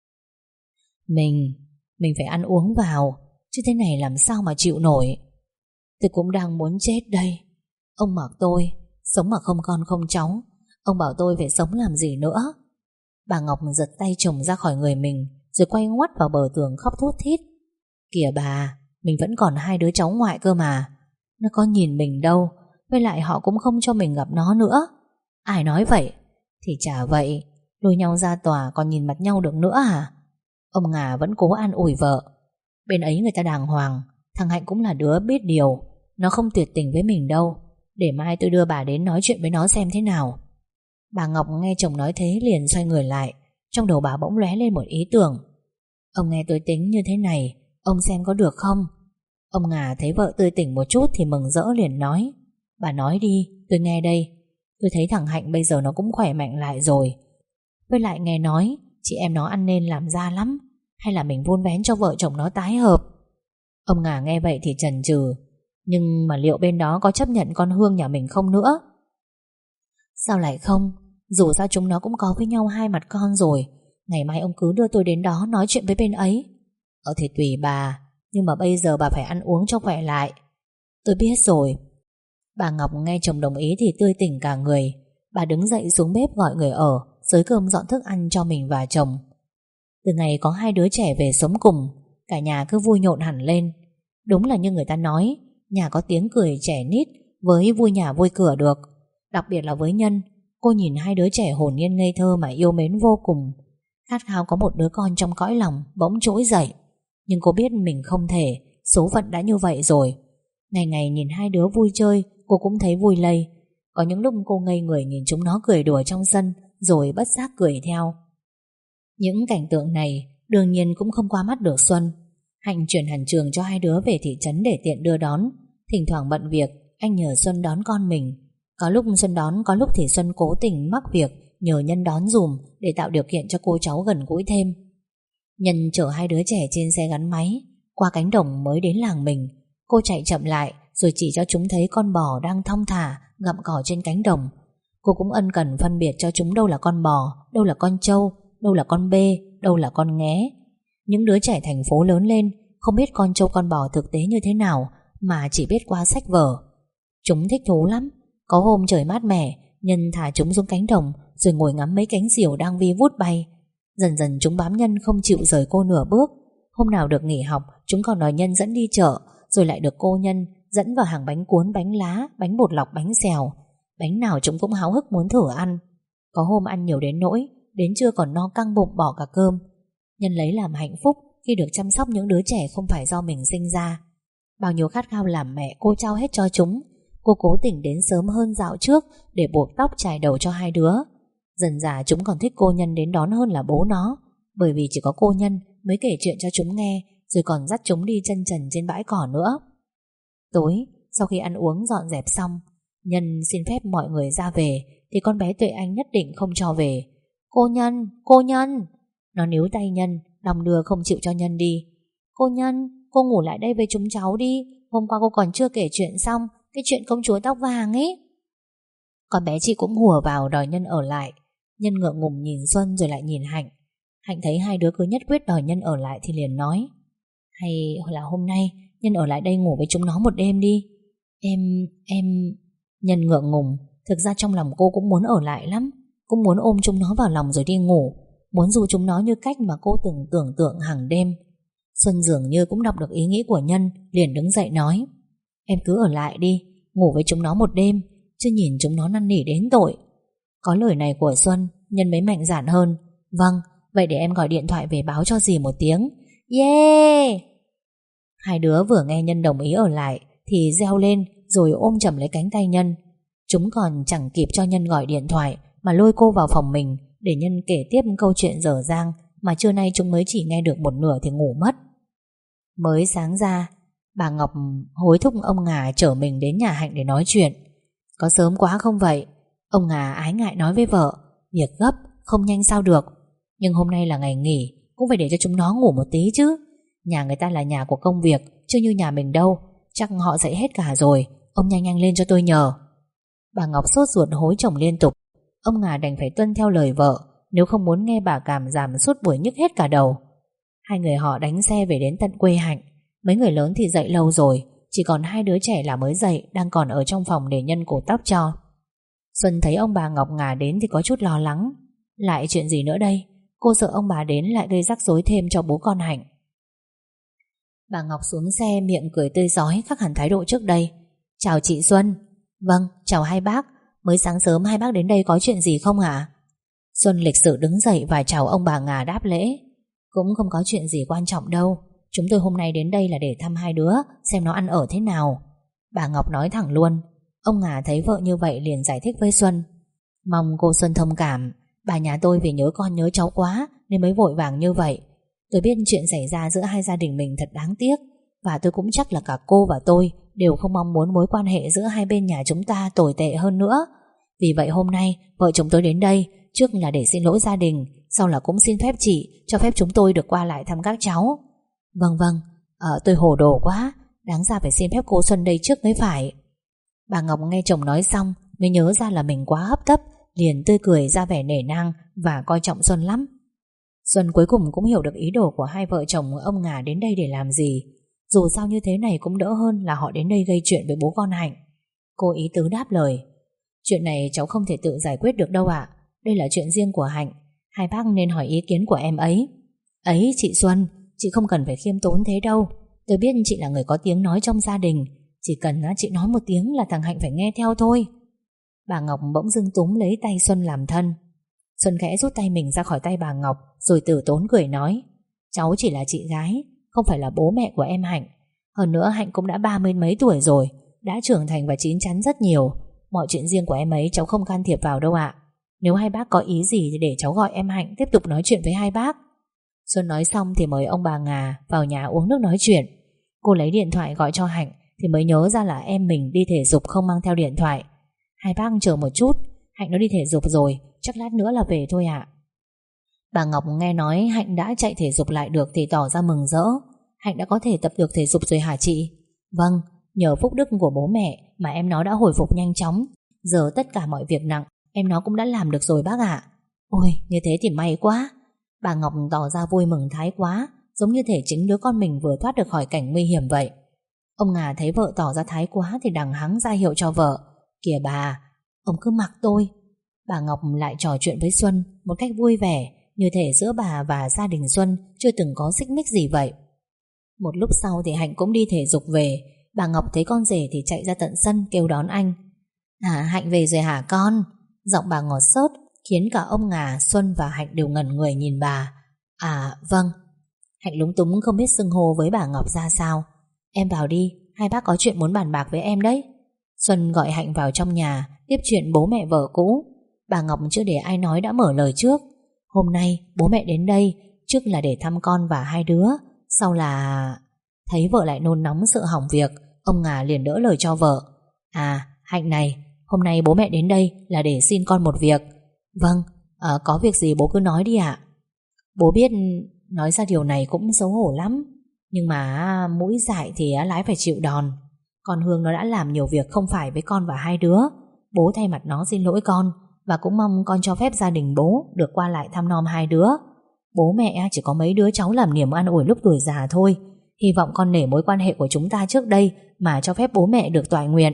Mình phải ăn uống vào, chứ thế này làm sao mà chịu nổi. Tôi cũng đang muốn chết đây. Ông mặc tôi sống mà không con không cháu, ông bảo tôi phải sống làm gì nữa. Bà Ngọc giật tay chồng ra khỏi người mình, rồi quay ngoắt vào bờ tường khóc thút thít. Kìa bà, mình vẫn còn hai đứa cháu ngoại cơ mà. Nó có nhìn mình đâu, với lại họ cũng không cho mình gặp nó nữa. Ai nói vậy? Thì chả vậy, lôi nhau ra tòa còn nhìn mặt nhau được nữa à? Ông Ngà vẫn cố an ủi vợ. Bên ấy người ta đàng hoàng, thằng Hạnh cũng là đứa biết điều, nó không tuyệt tình với mình đâu. Để mai tôi đưa bà đến nói chuyện với nó xem thế nào. Bà Ngọc nghe chồng nói thế liền xoay người lại. Trong đầu bà bỗng lóe lên một ý tưởng. Ông nghe tôi tính như thế này, ông xem có được không? Ông Ngà thấy vợ tươi tỉnh một chút thì mừng rỡ liền nói: Bà nói đi, tôi nghe đây. Tôi thấy thằng Hạnh bây giờ nó cũng khỏe mạnh lại rồi. Với lại nghe nói chị em nó ăn nên làm ra lắm. Hay là mình vun vén cho vợ chồng nó tái hợp? Ông Ngà nghe vậy thì chần chừ. Nhưng mà liệu bên đó có chấp nhận con Hương nhà mình không nữa? Sao lại không? Dù sao chúng nó cũng có với nhau hai mặt con rồi. Ngày mai ông cứ đưa tôi đến đó nói chuyện với bên ấy. Thì tùy bà, nhưng mà bây giờ bà phải ăn uống cho khỏe lại. Tôi biết rồi. Bà Ngọc nghe chồng đồng ý thì tươi tỉnh cả người. Bà đứng dậy xuống bếp gọi người ở, xới cơm dọn thức ăn cho mình và chồng. Từ ngày có hai đứa trẻ về sống cùng, cả nhà cứ vui nhộn hẳn lên. Đúng là như người ta nói, nhà có tiếng cười trẻ nít với vui nhà vui cửa được. Đặc biệt là với Nhân, cô nhìn hai đứa trẻ hồn nhiên ngây thơ mà yêu mến vô cùng. Khát khao có một đứa con trong cõi lòng bỗng trỗi dậy. Nhưng cô biết mình không thể, số phận đã như vậy rồi. Ngày ngày nhìn hai đứa vui chơi, cô cũng thấy vui lây. Có những lúc cô ngây người nhìn chúng nó cười đùa trong sân, rồi bất giác cười theo. Những cảnh tượng này đương nhiên cũng không qua mắt được Xuân. Hạnh chuyển hẳn trường cho hai đứa về thị trấn để tiện đưa đón. Thỉnh thoảng bận việc, anh nhờ Xuân đón con mình. Có lúc Xuân đón, có lúc thì Xuân cố tình mắc việc nhờ Nhân đón dùm để tạo điều kiện cho cô cháu gần gũi thêm. Nhân chở hai đứa trẻ trên xe gắn máy qua cánh đồng mới đến làng mình. Cô chạy chậm lại rồi chỉ cho chúng thấy con bò đang thong thả gặm cỏ trên cánh đồng. Cô cũng ân cần phân biệt cho chúng đâu là con bò, đâu là con trâu, đâu là con bê, đâu là con nghé. Những đứa trẻ thành phố lớn lên không biết con trâu con bò thực tế như thế nào, mà chỉ biết qua sách vở. Chúng thích thú lắm. Có hôm trời mát mẻ, Nhân thả chúng xuống cánh đồng rồi ngồi ngắm mấy cánh diều đang vi vút bay. Dần dần chúng bám Nhân không chịu rời cô nửa bước. Hôm nào được nghỉ học, chúng còn đòi Nhân dẫn đi chợ, rồi lại được cô Nhân dẫn vào hàng bánh cuốn, bánh lá, bánh bột lọc, bánh xèo. Bánh nào chúng cũng háo hức muốn thử ăn. Có hôm ăn nhiều đến nỗi đến trưa còn no căng bụng bỏ cả cơm. Nhân lấy làm hạnh phúc khi được chăm sóc những đứa trẻ không phải do mình sinh ra. Bao nhiêu khát khao làm mẹ cô trao hết cho chúng. Cô cố tình đến sớm hơn dạo trước để buộc tóc chải đầu cho hai đứa. Dần dà chúng còn thích cô Nhân đến đón hơn là bố nó, bởi vì chỉ có cô Nhân mới kể chuyện cho chúng nghe, rồi còn dắt chúng đi chân trần trên bãi cỏ nữa. Tối, sau khi ăn uống dọn dẹp xong, Nhân xin phép mọi người ra về, thì con bé Tuệ Anh nhất định không cho về. Cô Nhân. Nó níu tay Nhân, đong đưa không chịu cho Nhân đi. Cô Nhân, cô ngủ lại đây với chúng cháu đi. Hôm qua cô còn chưa kể chuyện xong, cái chuyện công chúa tóc vàng ấy. Con bé chị cũng hùa vào đòi Nhân ở lại. Nhân ngượng ngùng nhìn Xuân rồi lại nhìn Hạnh. Hạnh thấy hai đứa cứ nhất quyết đòi Nhân ở lại thì liền nói: hay là hôm nay Nhân ở lại đây ngủ với chúng nó một đêm đi. Em... Nhân ngượng ngùng. Thực ra trong lòng cô cũng muốn ở lại lắm, cũng muốn ôm chúng nó vào lòng rồi đi ngủ, muốn dụ chúng nó như cách mà cô từng tưởng tượng hàng đêm. Xuân dường như cũng đọc được ý nghĩ của Nhân, liền đứng dậy nói: em cứ ở lại đi, ngủ với chúng nó một đêm, chứ nhìn chúng nó năn nỉ đến tội. Có lời này của Xuân, Nhân mới mạnh dạn hơn. Vâng, vậy để em gọi điện thoại về báo cho dì một tiếng. Yeah! Hai đứa vừa nghe Nhân đồng ý ở lại thì reo lên rồi ôm chầm lấy cánh tay Nhân. Chúng còn chẳng kịp cho Nhân gọi điện thoại mà lôi cô vào phòng mình để Nhân kể tiếp câu chuyện dở dang mà trưa nay chúng mới chỉ nghe được một nửa thì ngủ mất. Mới sáng ra, bà Ngọc hối thúc ông Ngà chở mình đến nhà Hạnh để nói chuyện. Có sớm quá không vậy? Ông Ngà ái ngại nói với vợ: việc gấp, không nhanh sao được. Nhưng hôm nay là ngày nghỉ, cũng phải để cho chúng nó ngủ một tí chứ. Nhà người ta là nhà của công việc, chứ như nhà mình đâu. Chắc họ dậy hết cả rồi. Ông nhanh nhanh lên cho tôi nhờ. Bà Ngọc sốt ruột hối chồng liên tục. Ông Ngà đành phải tuân theo lời vợ, nếu không muốn nghe bà cảm giảm suốt buổi nhức hết cả đầu. Hai người họ đánh xe về đến tận quê Hạnh. Mấy người lớn thì dậy lâu rồi, chỉ còn hai đứa trẻ là mới dậy, đang còn ở trong phòng để Nhân cột tóc cho. Xuân thấy ông bà Ngọc Ngà đến thì có chút lo lắng. Lại chuyện gì nữa đây? Cô sợ ông bà đến lại gây rắc rối thêm cho bố con Hạnh. Bà Ngọc xuống xe miệng cười tươi rói khác hẳn thái độ trước đây. Chào chị Xuân. Vâng, chào hai bác. Mới sáng sớm hai bác đến đây có chuyện gì không hả? Xuân lịch sự đứng dậy và chào ông bà Ngà đáp lễ. Cũng không có chuyện gì quan trọng đâu. Chúng tôi hôm nay đến đây là để thăm hai đứa, xem nó ăn ở thế nào. Bà Ngọc nói thẳng luôn. Ông Ngà thấy vợ như vậy liền giải thích với Xuân. Mong cô Xuân thông cảm. Bà nhà tôi vì nhớ con nhớ cháu quá nên mới vội vàng như vậy. Tôi biết chuyện xảy ra giữa hai gia đình mình thật đáng tiếc, và tôi cũng chắc là cả cô và tôi đều không mong muốn mối quan hệ giữa hai bên nhà chúng ta tồi tệ hơn nữa. Vì vậy hôm nay vợ chồng tôi đến đây, trước là để xin lỗi gia đình, sau là cũng xin phép chị cho phép chúng tôi được qua lại thăm các cháu. Vâng, tôi hồ đồ quá, đáng ra phải xin phép cô Xuân đây trước mới phải. Bà Ngọc nghe chồng nói xong mới nhớ ra là mình quá hấp tấp, liền tươi cười ra vẻ nể nang và coi trọng Xuân lắm. Xuân cuối cùng cũng hiểu được ý đồ của hai vợ chồng ông Ngà đến đây để làm gì. Dù sao như thế này cũng đỡ hơn là họ đến đây gây chuyện với bố con Hạnh. Cô ý tứ đáp lời. Chuyện này cháu không thể tự giải quyết được đâu ạ. Đây là chuyện riêng của Hạnh. Hai bác nên hỏi ý kiến của em ấy. Ấy chị Xuân, chị không cần phải khiêm tốn thế đâu. Tôi biết chị là người có tiếng nói trong gia đình. Chỉ cần chị nói một tiếng là thằng Hạnh phải nghe theo thôi. Bà Ngọc bỗng dưng túm lấy tay Xuân làm thân. Xuân khẽ rút tay mình ra khỏi tay bà Ngọc, rồi từ tốn cười nói: cháu chỉ là chị gái, không phải là bố mẹ của em Hạnh. Hơn nữa Hạnh cũng đã 30 mấy tuổi rồi, đã trưởng thành và chín chắn rất nhiều. Mọi chuyện riêng của em ấy cháu không can thiệp vào đâu ạ. Nếu hai bác có ý gì thì để cháu gọi em Hạnh tiếp tục nói chuyện với hai bác. Xuân nói xong thì mời ông bà Ngà vào nhà uống nước nói chuyện. Cô lấy điện thoại gọi cho Hạnh thì mới nhớ ra là em mình đi thể dục không mang theo điện thoại. Hai bác chờ một chút, Hạnh nó đi thể dục rồi, chắc lát nữa là về thôi ạ. Bà Ngọc nghe nói Hạnh đã chạy thể dục lại được thì tỏ ra mừng rỡ. Hạnh đã có thể tập được thể dục rồi hả chị? Vâng, nhờ phúc đức của bố mẹ mà em nó đã hồi phục nhanh chóng. Giờ tất cả mọi việc nặng em nó cũng đã làm được rồi bác ạ. Ôi, như thế thì may quá. Bà Ngọc tỏ ra vui mừng thái quá, giống như thể chính đứa con mình vừa thoát được khỏi cảnh nguy hiểm vậy. Ông Ngà thấy vợ tỏ ra thái quá thì đằng hắng ra hiệu cho vợ. Kìa bà, ông cứ mặc tôi. Bà Ngọc lại trò chuyện với Xuân một cách vui vẻ, như thể giữa bà và gia đình Xuân chưa từng có xích mích gì vậy. Một lúc sau thì Hạnh cũng đi thể dục về. Bà Ngọc thấy con rể thì chạy ra tận sân kêu đón anh. Hạnh về rồi hả con? Giọng bà ngọt xớt khiến cả ông Ngà, Xuân và Hạnh đều ngẩn người nhìn bà. Vâng. Hạnh lúng túng không biết xưng hô với bà Ngọc ra sao. Em vào đi, hai bác có chuyện muốn bàn bạc với em đấy. Xuân gọi Hạnh vào trong nhà tiếp chuyện bố mẹ vợ cũ. Bà Ngọc chưa để ai nói đã mở lời trước. Hôm nay bố mẹ đến đây trước là để thăm con và hai đứa, sau là... Thấy vợ lại nôn nóng sợ hỏng việc, ông Ngà liền đỡ lời cho vợ. À, Hạnh này, hôm nay bố mẹ đến đây là để xin con một việc. Vâng, có việc gì bố cứ nói đi ạ. Bố biết nói ra điều này cũng xấu hổ lắm, nhưng mà mũi dại thì lái phải chịu đòn. Con Hương nó đã làm nhiều việc không phải với con và hai đứa. Bố thay mặt nó xin lỗi con, và cũng mong con cho phép gia đình bố được qua lại thăm nom hai đứa. Bố mẹ chỉ có mấy đứa cháu làm niềm an ủi lúc tuổi già thôi. Hy vọng con nể mối quan hệ của chúng ta trước đây mà cho phép bố mẹ được toại nguyện.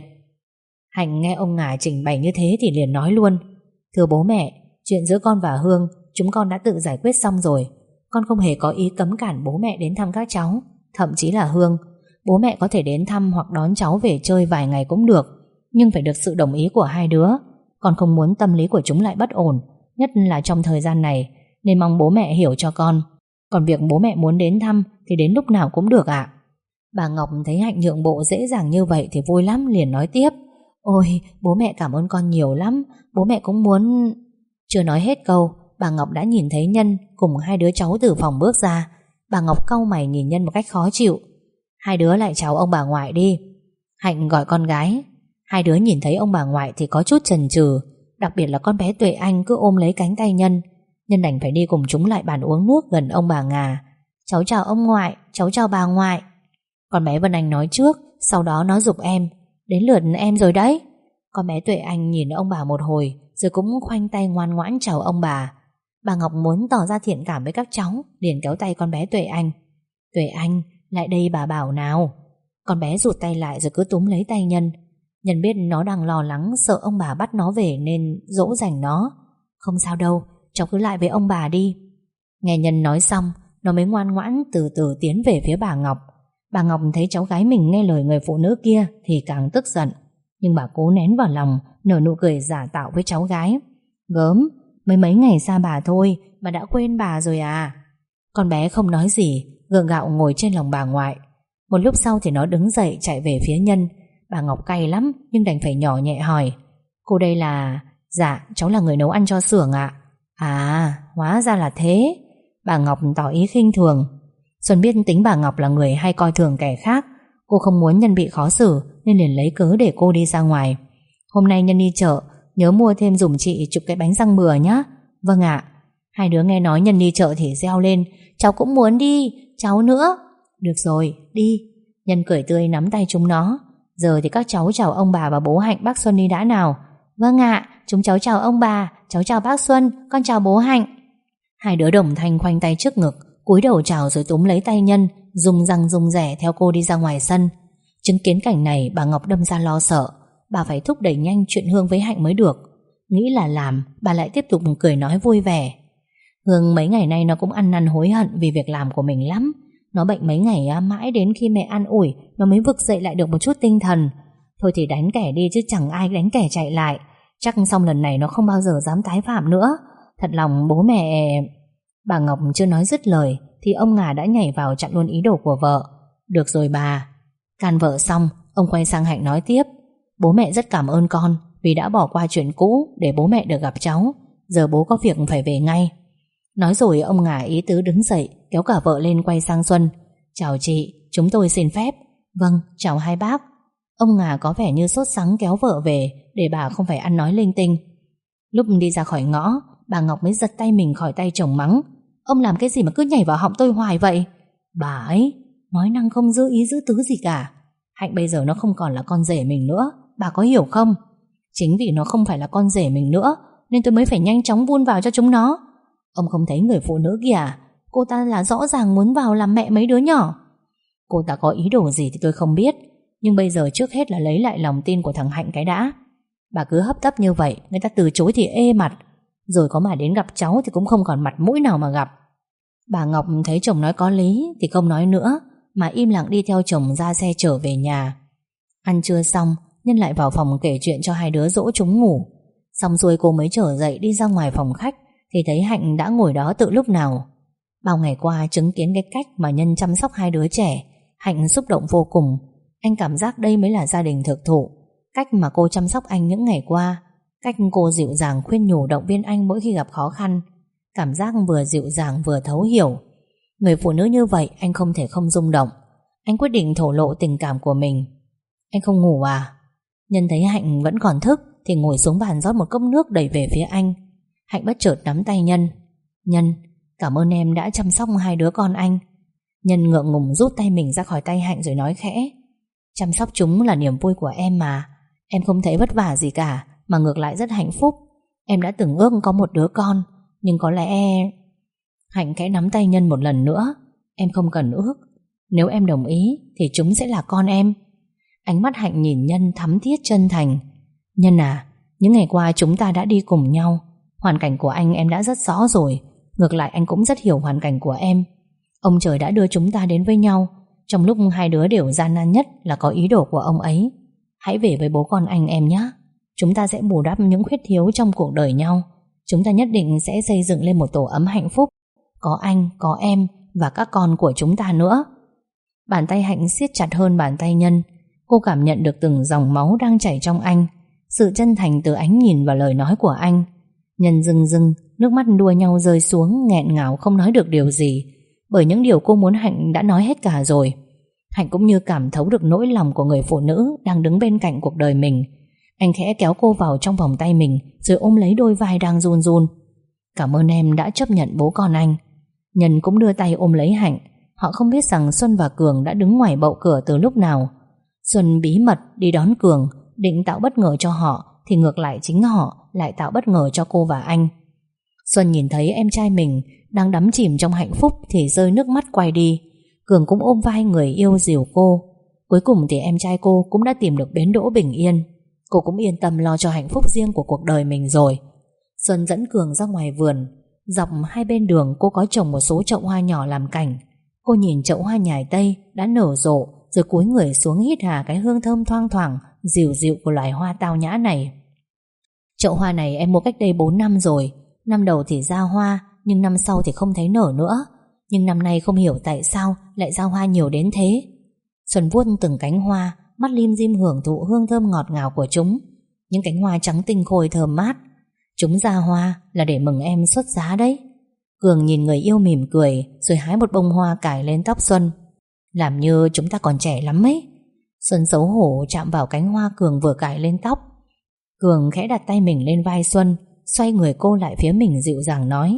Hạnh nghe ông Ngà trình bày như thế thì liền nói luôn. Thưa bố mẹ, chuyện giữa con và Hương chúng con đã tự giải quyết xong rồi. Con không hề có ý cấm cản bố mẹ đến thăm các cháu, thậm chí là Hương. Bố mẹ có thể đến thăm hoặc đón cháu về chơi vài ngày cũng được, nhưng phải được sự đồng ý của hai đứa. Con không muốn tâm lý của chúng lại bất ổn, nhất là trong thời gian này, nên mong bố mẹ hiểu cho con. Còn việc bố mẹ muốn đến thăm thì đến lúc nào cũng được ạ. Bà Ngọc thấy Hạnh nhượng bộ dễ dàng như vậy thì vui lắm, liền nói tiếp. Ôi, bố mẹ cảm ơn con nhiều lắm. Bố mẹ cũng muốn... Chưa nói hết câu, bà Ngọc đã nhìn thấy Nhân cùng hai đứa cháu từ phòng bước ra. Bà Ngọc cau mày nhìn Nhân một cách khó chịu. Hai đứa lại chào ông bà ngoại đi. Hạnh gọi con gái. Hai đứa nhìn thấy ông bà ngoại thì có chút chần chừ, đặc biệt là con bé Tuệ Anh cứ ôm lấy cánh tay Nhân. Nhân đành phải đi cùng chúng lại bàn uống nước gần ông bà Ngà. Cháu chào ông ngoại, cháu chào bà ngoại. Con bé Vân Anh nói trước, sau đó nó giục em. Đến lượt em rồi đấy. Con bé Tuệ Anh nhìn ông bà một hồi rồi cũng khoanh tay ngoan ngoãn chào ông bà. Bà Ngọc muốn tỏ ra thiện cảm với các cháu, liền kéo tay con bé Tuệ Anh. Tuệ Anh, lại đây bà bảo nào. Con bé rụt tay lại rồi cứ túm lấy tay Nhân. Nhân biết nó đang lo lắng sợ ông bà bắt nó về nên dỗ dành nó. Không sao đâu, cháu cứ lại với ông bà đi. Nghe Nhân nói xong, nó mới ngoan ngoãn từ từ tiến về phía bà Ngọc. Bà Ngọc thấy cháu gái mình nghe lời người phụ nữ kia thì càng tức giận, nhưng bà cố nén vào lòng, nở nụ cười giả tạo với cháu gái. Gớm, mới mấy ngày xa bà thôi mà đã quên bà rồi à. Con bé không nói gì, gượng gạo ngồi trên lòng bà ngoại. Một lúc sau thì nó đứng dậy chạy về phía Nhân. Bà Ngọc cay lắm nhưng đành phải nhỏ nhẹ hỏi. Cô đây là... Dạ, cháu là người nấu ăn cho xưởng ạ. À, hóa ra là thế. Bà Ngọc tỏ ý khinh thường. Xuân biết tính bà Ngọc là người hay coi thường kẻ khác. Cô không muốn Nhân bị khó xử nên liền lấy cớ để cô đi ra ngoài. Hôm nay Nhân đi chợ, nhớ mua thêm giùm chị chục cái bánh răng bừa nhé. Vâng ạ. Hai đứa nghe nói Nhân đi chợ thì reo lên. Cháu cũng muốn đi, cháu nữa. Được rồi, đi. Nhân cười tươi nắm tay chúng nó. Giờ thì các cháu chào ông bà và bố Hạnh bác Xuân đi đã nào. Vâng ạ, chúng cháu chào ông bà, cháu chào bác Xuân, con chào bố Hạnh. Hai đứa đồng thanh khoanh tay trước ngực, cúi đầu chào rồi túm lấy tay Nhân, rung răng rung rẻ theo cô đi ra ngoài sân. Chứng kiến cảnh này bà Ngọc đâm ra lo sợ. Bà phải thúc đẩy nhanh chuyện Hương với Hạnh mới được. Nghĩ là làm, bà lại tiếp tục cười nói vui vẻ. Hương mấy ngày nay nó cũng ăn năn hối hận vì việc làm của mình lắm. Nó bệnh mấy ngày mãi đến khi mẹ an ủi nó mới vực dậy lại được một chút tinh thần. Thôi thì đánh kẻ đi chứ chẳng ai đánh kẻ chạy lại. Chắc xong lần này nó không bao giờ dám tái phạm nữa. Thật lòng bố mẹ... Bà Ngọc chưa nói dứt lời thì ông Ngà đã nhảy vào chặn luôn ý đồ của vợ. Được rồi bà. Can vợ xong, ông quay sang Hạnh nói tiếp. Bố mẹ rất cảm ơn con vì đã bỏ qua chuyện cũ để bố mẹ được gặp cháu. Giờ bố có việc phải về ngay. Nói rồi ông Ngà ý tứ đứng dậy, kéo cả vợ lên quay sang Xuân. Chào chị, chúng tôi xin phép. Vâng, chào hai bác. Ông Ngà có vẻ như sốt sắng kéo vợ về để bà không phải ăn nói linh tinh. Lúc đi ra khỏi ngõ, bà Ngọc mới giật tay mình khỏi tay chồng mắng. Ông làm cái gì mà cứ nhảy vào họng tôi hoài vậy? Bà ấy, nói năng không giữ ý giữ tứ gì cả. Hạnh bây giờ nó không còn là con rể mình nữa, bà có hiểu không? Chính vì nó không phải là con rể mình nữa nên tôi mới phải nhanh chóng vun vào cho chúng nó. Ông không thấy người phụ nữ kìa, cô ta là rõ ràng muốn vào làm mẹ mấy đứa nhỏ. Cô ta có ý đồ gì thì tôi không biết, nhưng bây giờ trước hết là lấy lại lòng tin của thằng Hạnh cái đã. Bà cứ hấp tấp như vậy, người ta từ chối thì ê mặt, rồi có mà đến gặp cháu thì cũng không còn mặt mũi nào mà gặp. Bà Ngọc thấy chồng nói có lý thì không nói nữa, mà im lặng đi theo chồng ra xe trở về nhà. Ăn trưa xong, Nhân lại vào phòng kể chuyện cho hai đứa dỗ chúng ngủ. Xong rồi cô mới trở dậy đi ra ngoài phòng khách thì thấy Hạnh đã ngồi đó từ lúc nào. Bao ngày qua chứng kiến cái cách mà Nhân chăm sóc hai đứa trẻ, Hạnh xúc động vô cùng. Anh cảm giác đây mới là gia đình thực thụ. Cách mà cô chăm sóc anh những ngày qua, Cách cô dịu dàng khuyên nhủ động viên anh mỗi khi gặp khó khăn, cảm giác vừa dịu dàng vừa thấu hiểu. Người phụ nữ như vậy anh không thể không rung động. Anh quyết định thổ lộ tình cảm của mình. Anh không ngủ à? Nhân thấy Hạnh vẫn còn thức thì ngồi xuống bàn rót một cốc nước đẩy về phía anh. Hạnh bất chợt nắm tay Nhân. Nhân, cảm ơn em đã chăm sóc hai đứa con anh. Nhân ngượng ngùng rút tay mình ra khỏi tay Hạnh rồi nói khẽ: chăm sóc chúng là niềm vui của em mà. Em không thấy vất vả gì cả, mà ngược lại rất hạnh phúc. Em đã từng ước có một đứa con, nhưng có lẽ... Hạnh khẽ nắm tay Nhân một lần nữa. Em không cần ước. Nếu em đồng ý thì chúng sẽ là con em. Ánh mắt Hạnh nhìn Nhân thắm thiết chân thành. Nhân à, những ngày qua chúng ta đã đi cùng nhau. Hoàn cảnh của anh em đã rất rõ rồi. Ngược lại anh cũng rất hiểu hoàn cảnh của em. Ông trời đã đưa chúng ta đến với nhau trong lúc hai đứa đều gian nan nhất là có ý đồ của ông ấy. Hãy về với bố con anh em nhé. Chúng ta sẽ bù đắp những khuyết thiếu trong cuộc đời nhau. Chúng ta nhất định sẽ xây dựng lên một tổ ấm hạnh phúc. Có anh, có em và các con của chúng ta nữa. Bàn tay Hạnh siết chặt hơn bàn tay Nhân. Cô cảm nhận được từng dòng máu đang chảy trong anh, sự chân thành từ ánh nhìn và lời nói của anh. Nhân rưng rưng, nước mắt đua nhau rơi xuống, nghẹn ngào không nói được điều gì. Bởi những điều cô muốn Hạnh đã nói hết cả rồi. Hạnh cũng như cảm thấu được nỗi lòng của người phụ nữ đang đứng bên cạnh cuộc đời mình. Anh khẽ kéo cô vào trong vòng tay mình, rồi ôm lấy đôi vai đang run run. Cảm ơn em đã chấp nhận bố con anh. Nhân cũng đưa tay ôm lấy Hạnh. Họ không biết rằng Xuân và Cường đã đứng ngoài bậu cửa từ lúc nào. Xuân bí mật đi đón Cường, định tạo bất ngờ cho họ, thì ngược lại chính họ lại tạo bất ngờ cho cô và anh. Xuân nhìn thấy em trai mình đang đắm chìm trong hạnh phúc thì rơi nước mắt quay đi. Cường cũng ôm vai người yêu dìu cô. Cuối cùng thì em trai cô cũng đã tìm được bến đỗ bình yên. Cô cũng yên tâm lo cho hạnh phúc riêng của cuộc đời mình rồi. Xuân dẫn Cường ra ngoài vườn. Dọc hai bên đường cô có trồng một số chậu hoa nhỏ làm cảnh. Cô nhìn chậu hoa nhài tây đã nở rộ, rồi cúi người xuống hít hà cái hương thơm thoang thoảng dịu dịu của loài hoa tao nhã này. Chậu hoa này em mua cách đây 4 năm rồi. Năm đầu thì ra hoa, nhưng năm sau thì không thấy nở nữa. Nhưng năm nay không hiểu tại sao lại ra hoa nhiều đến thế. Xuân vuốt từng cánh hoa, mắt lim dim hưởng thụ hương thơm ngọt ngào của chúng. Những cánh hoa trắng tinh khôi thơm mát. Chúng ra hoa là để mừng em xuất giá đấy. Cường nhìn người yêu mỉm cười, rồi hái một bông hoa cài lên tóc Xuân. Làm như chúng ta còn trẻ lắm ấy. Xuân xấu hổ chạm vào cánh hoa Cường vừa cài lên tóc. Cường khẽ đặt tay mình lên vai Xuân, xoay người cô lại phía mình dịu dàng nói: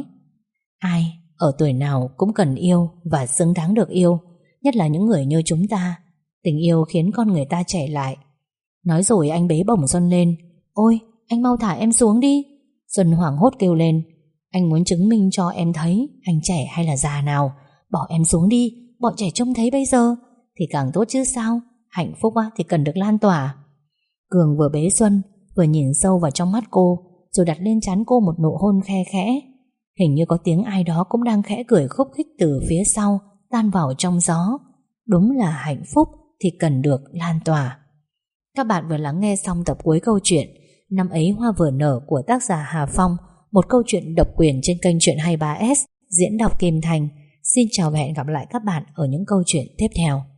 ai ở tuổi nào cũng cần yêu và xứng đáng được yêu, nhất là những người như chúng ta. Tình yêu khiến con người ta trẻ lại. Nói rồi anh bế bổng Xuân lên. Ôi, anh mau thả em xuống đi. Xuân hoảng hốt kêu lên. Anh muốn chứng minh cho em thấy anh trẻ hay là già nào. Bỏ em xuống đi, bọn trẻ trông thấy bây giờ thì càng tốt chứ sao. Hạnh phúc thì cần được lan tỏa. Cường vừa bế Xuân, vừa nhìn sâu vào trong mắt cô, rồi đặt lên trán cô một nụ hôn khe khẽ. Hình như có tiếng ai đó cũng đang khẽ cười khúc khích từ phía sau, tan vào trong gió. Đúng là hạnh phúc thì cần được lan tỏa. Các bạn vừa lắng nghe xong tập cuối câu chuyện Năm ấy hoa vừa nở của tác giả Hà Phong, một câu chuyện độc quyền trên kênh Chuyện 23S, diễn đọc Kim Thành. Xin chào và hẹn gặp lại các bạn ở những câu chuyện tiếp theo.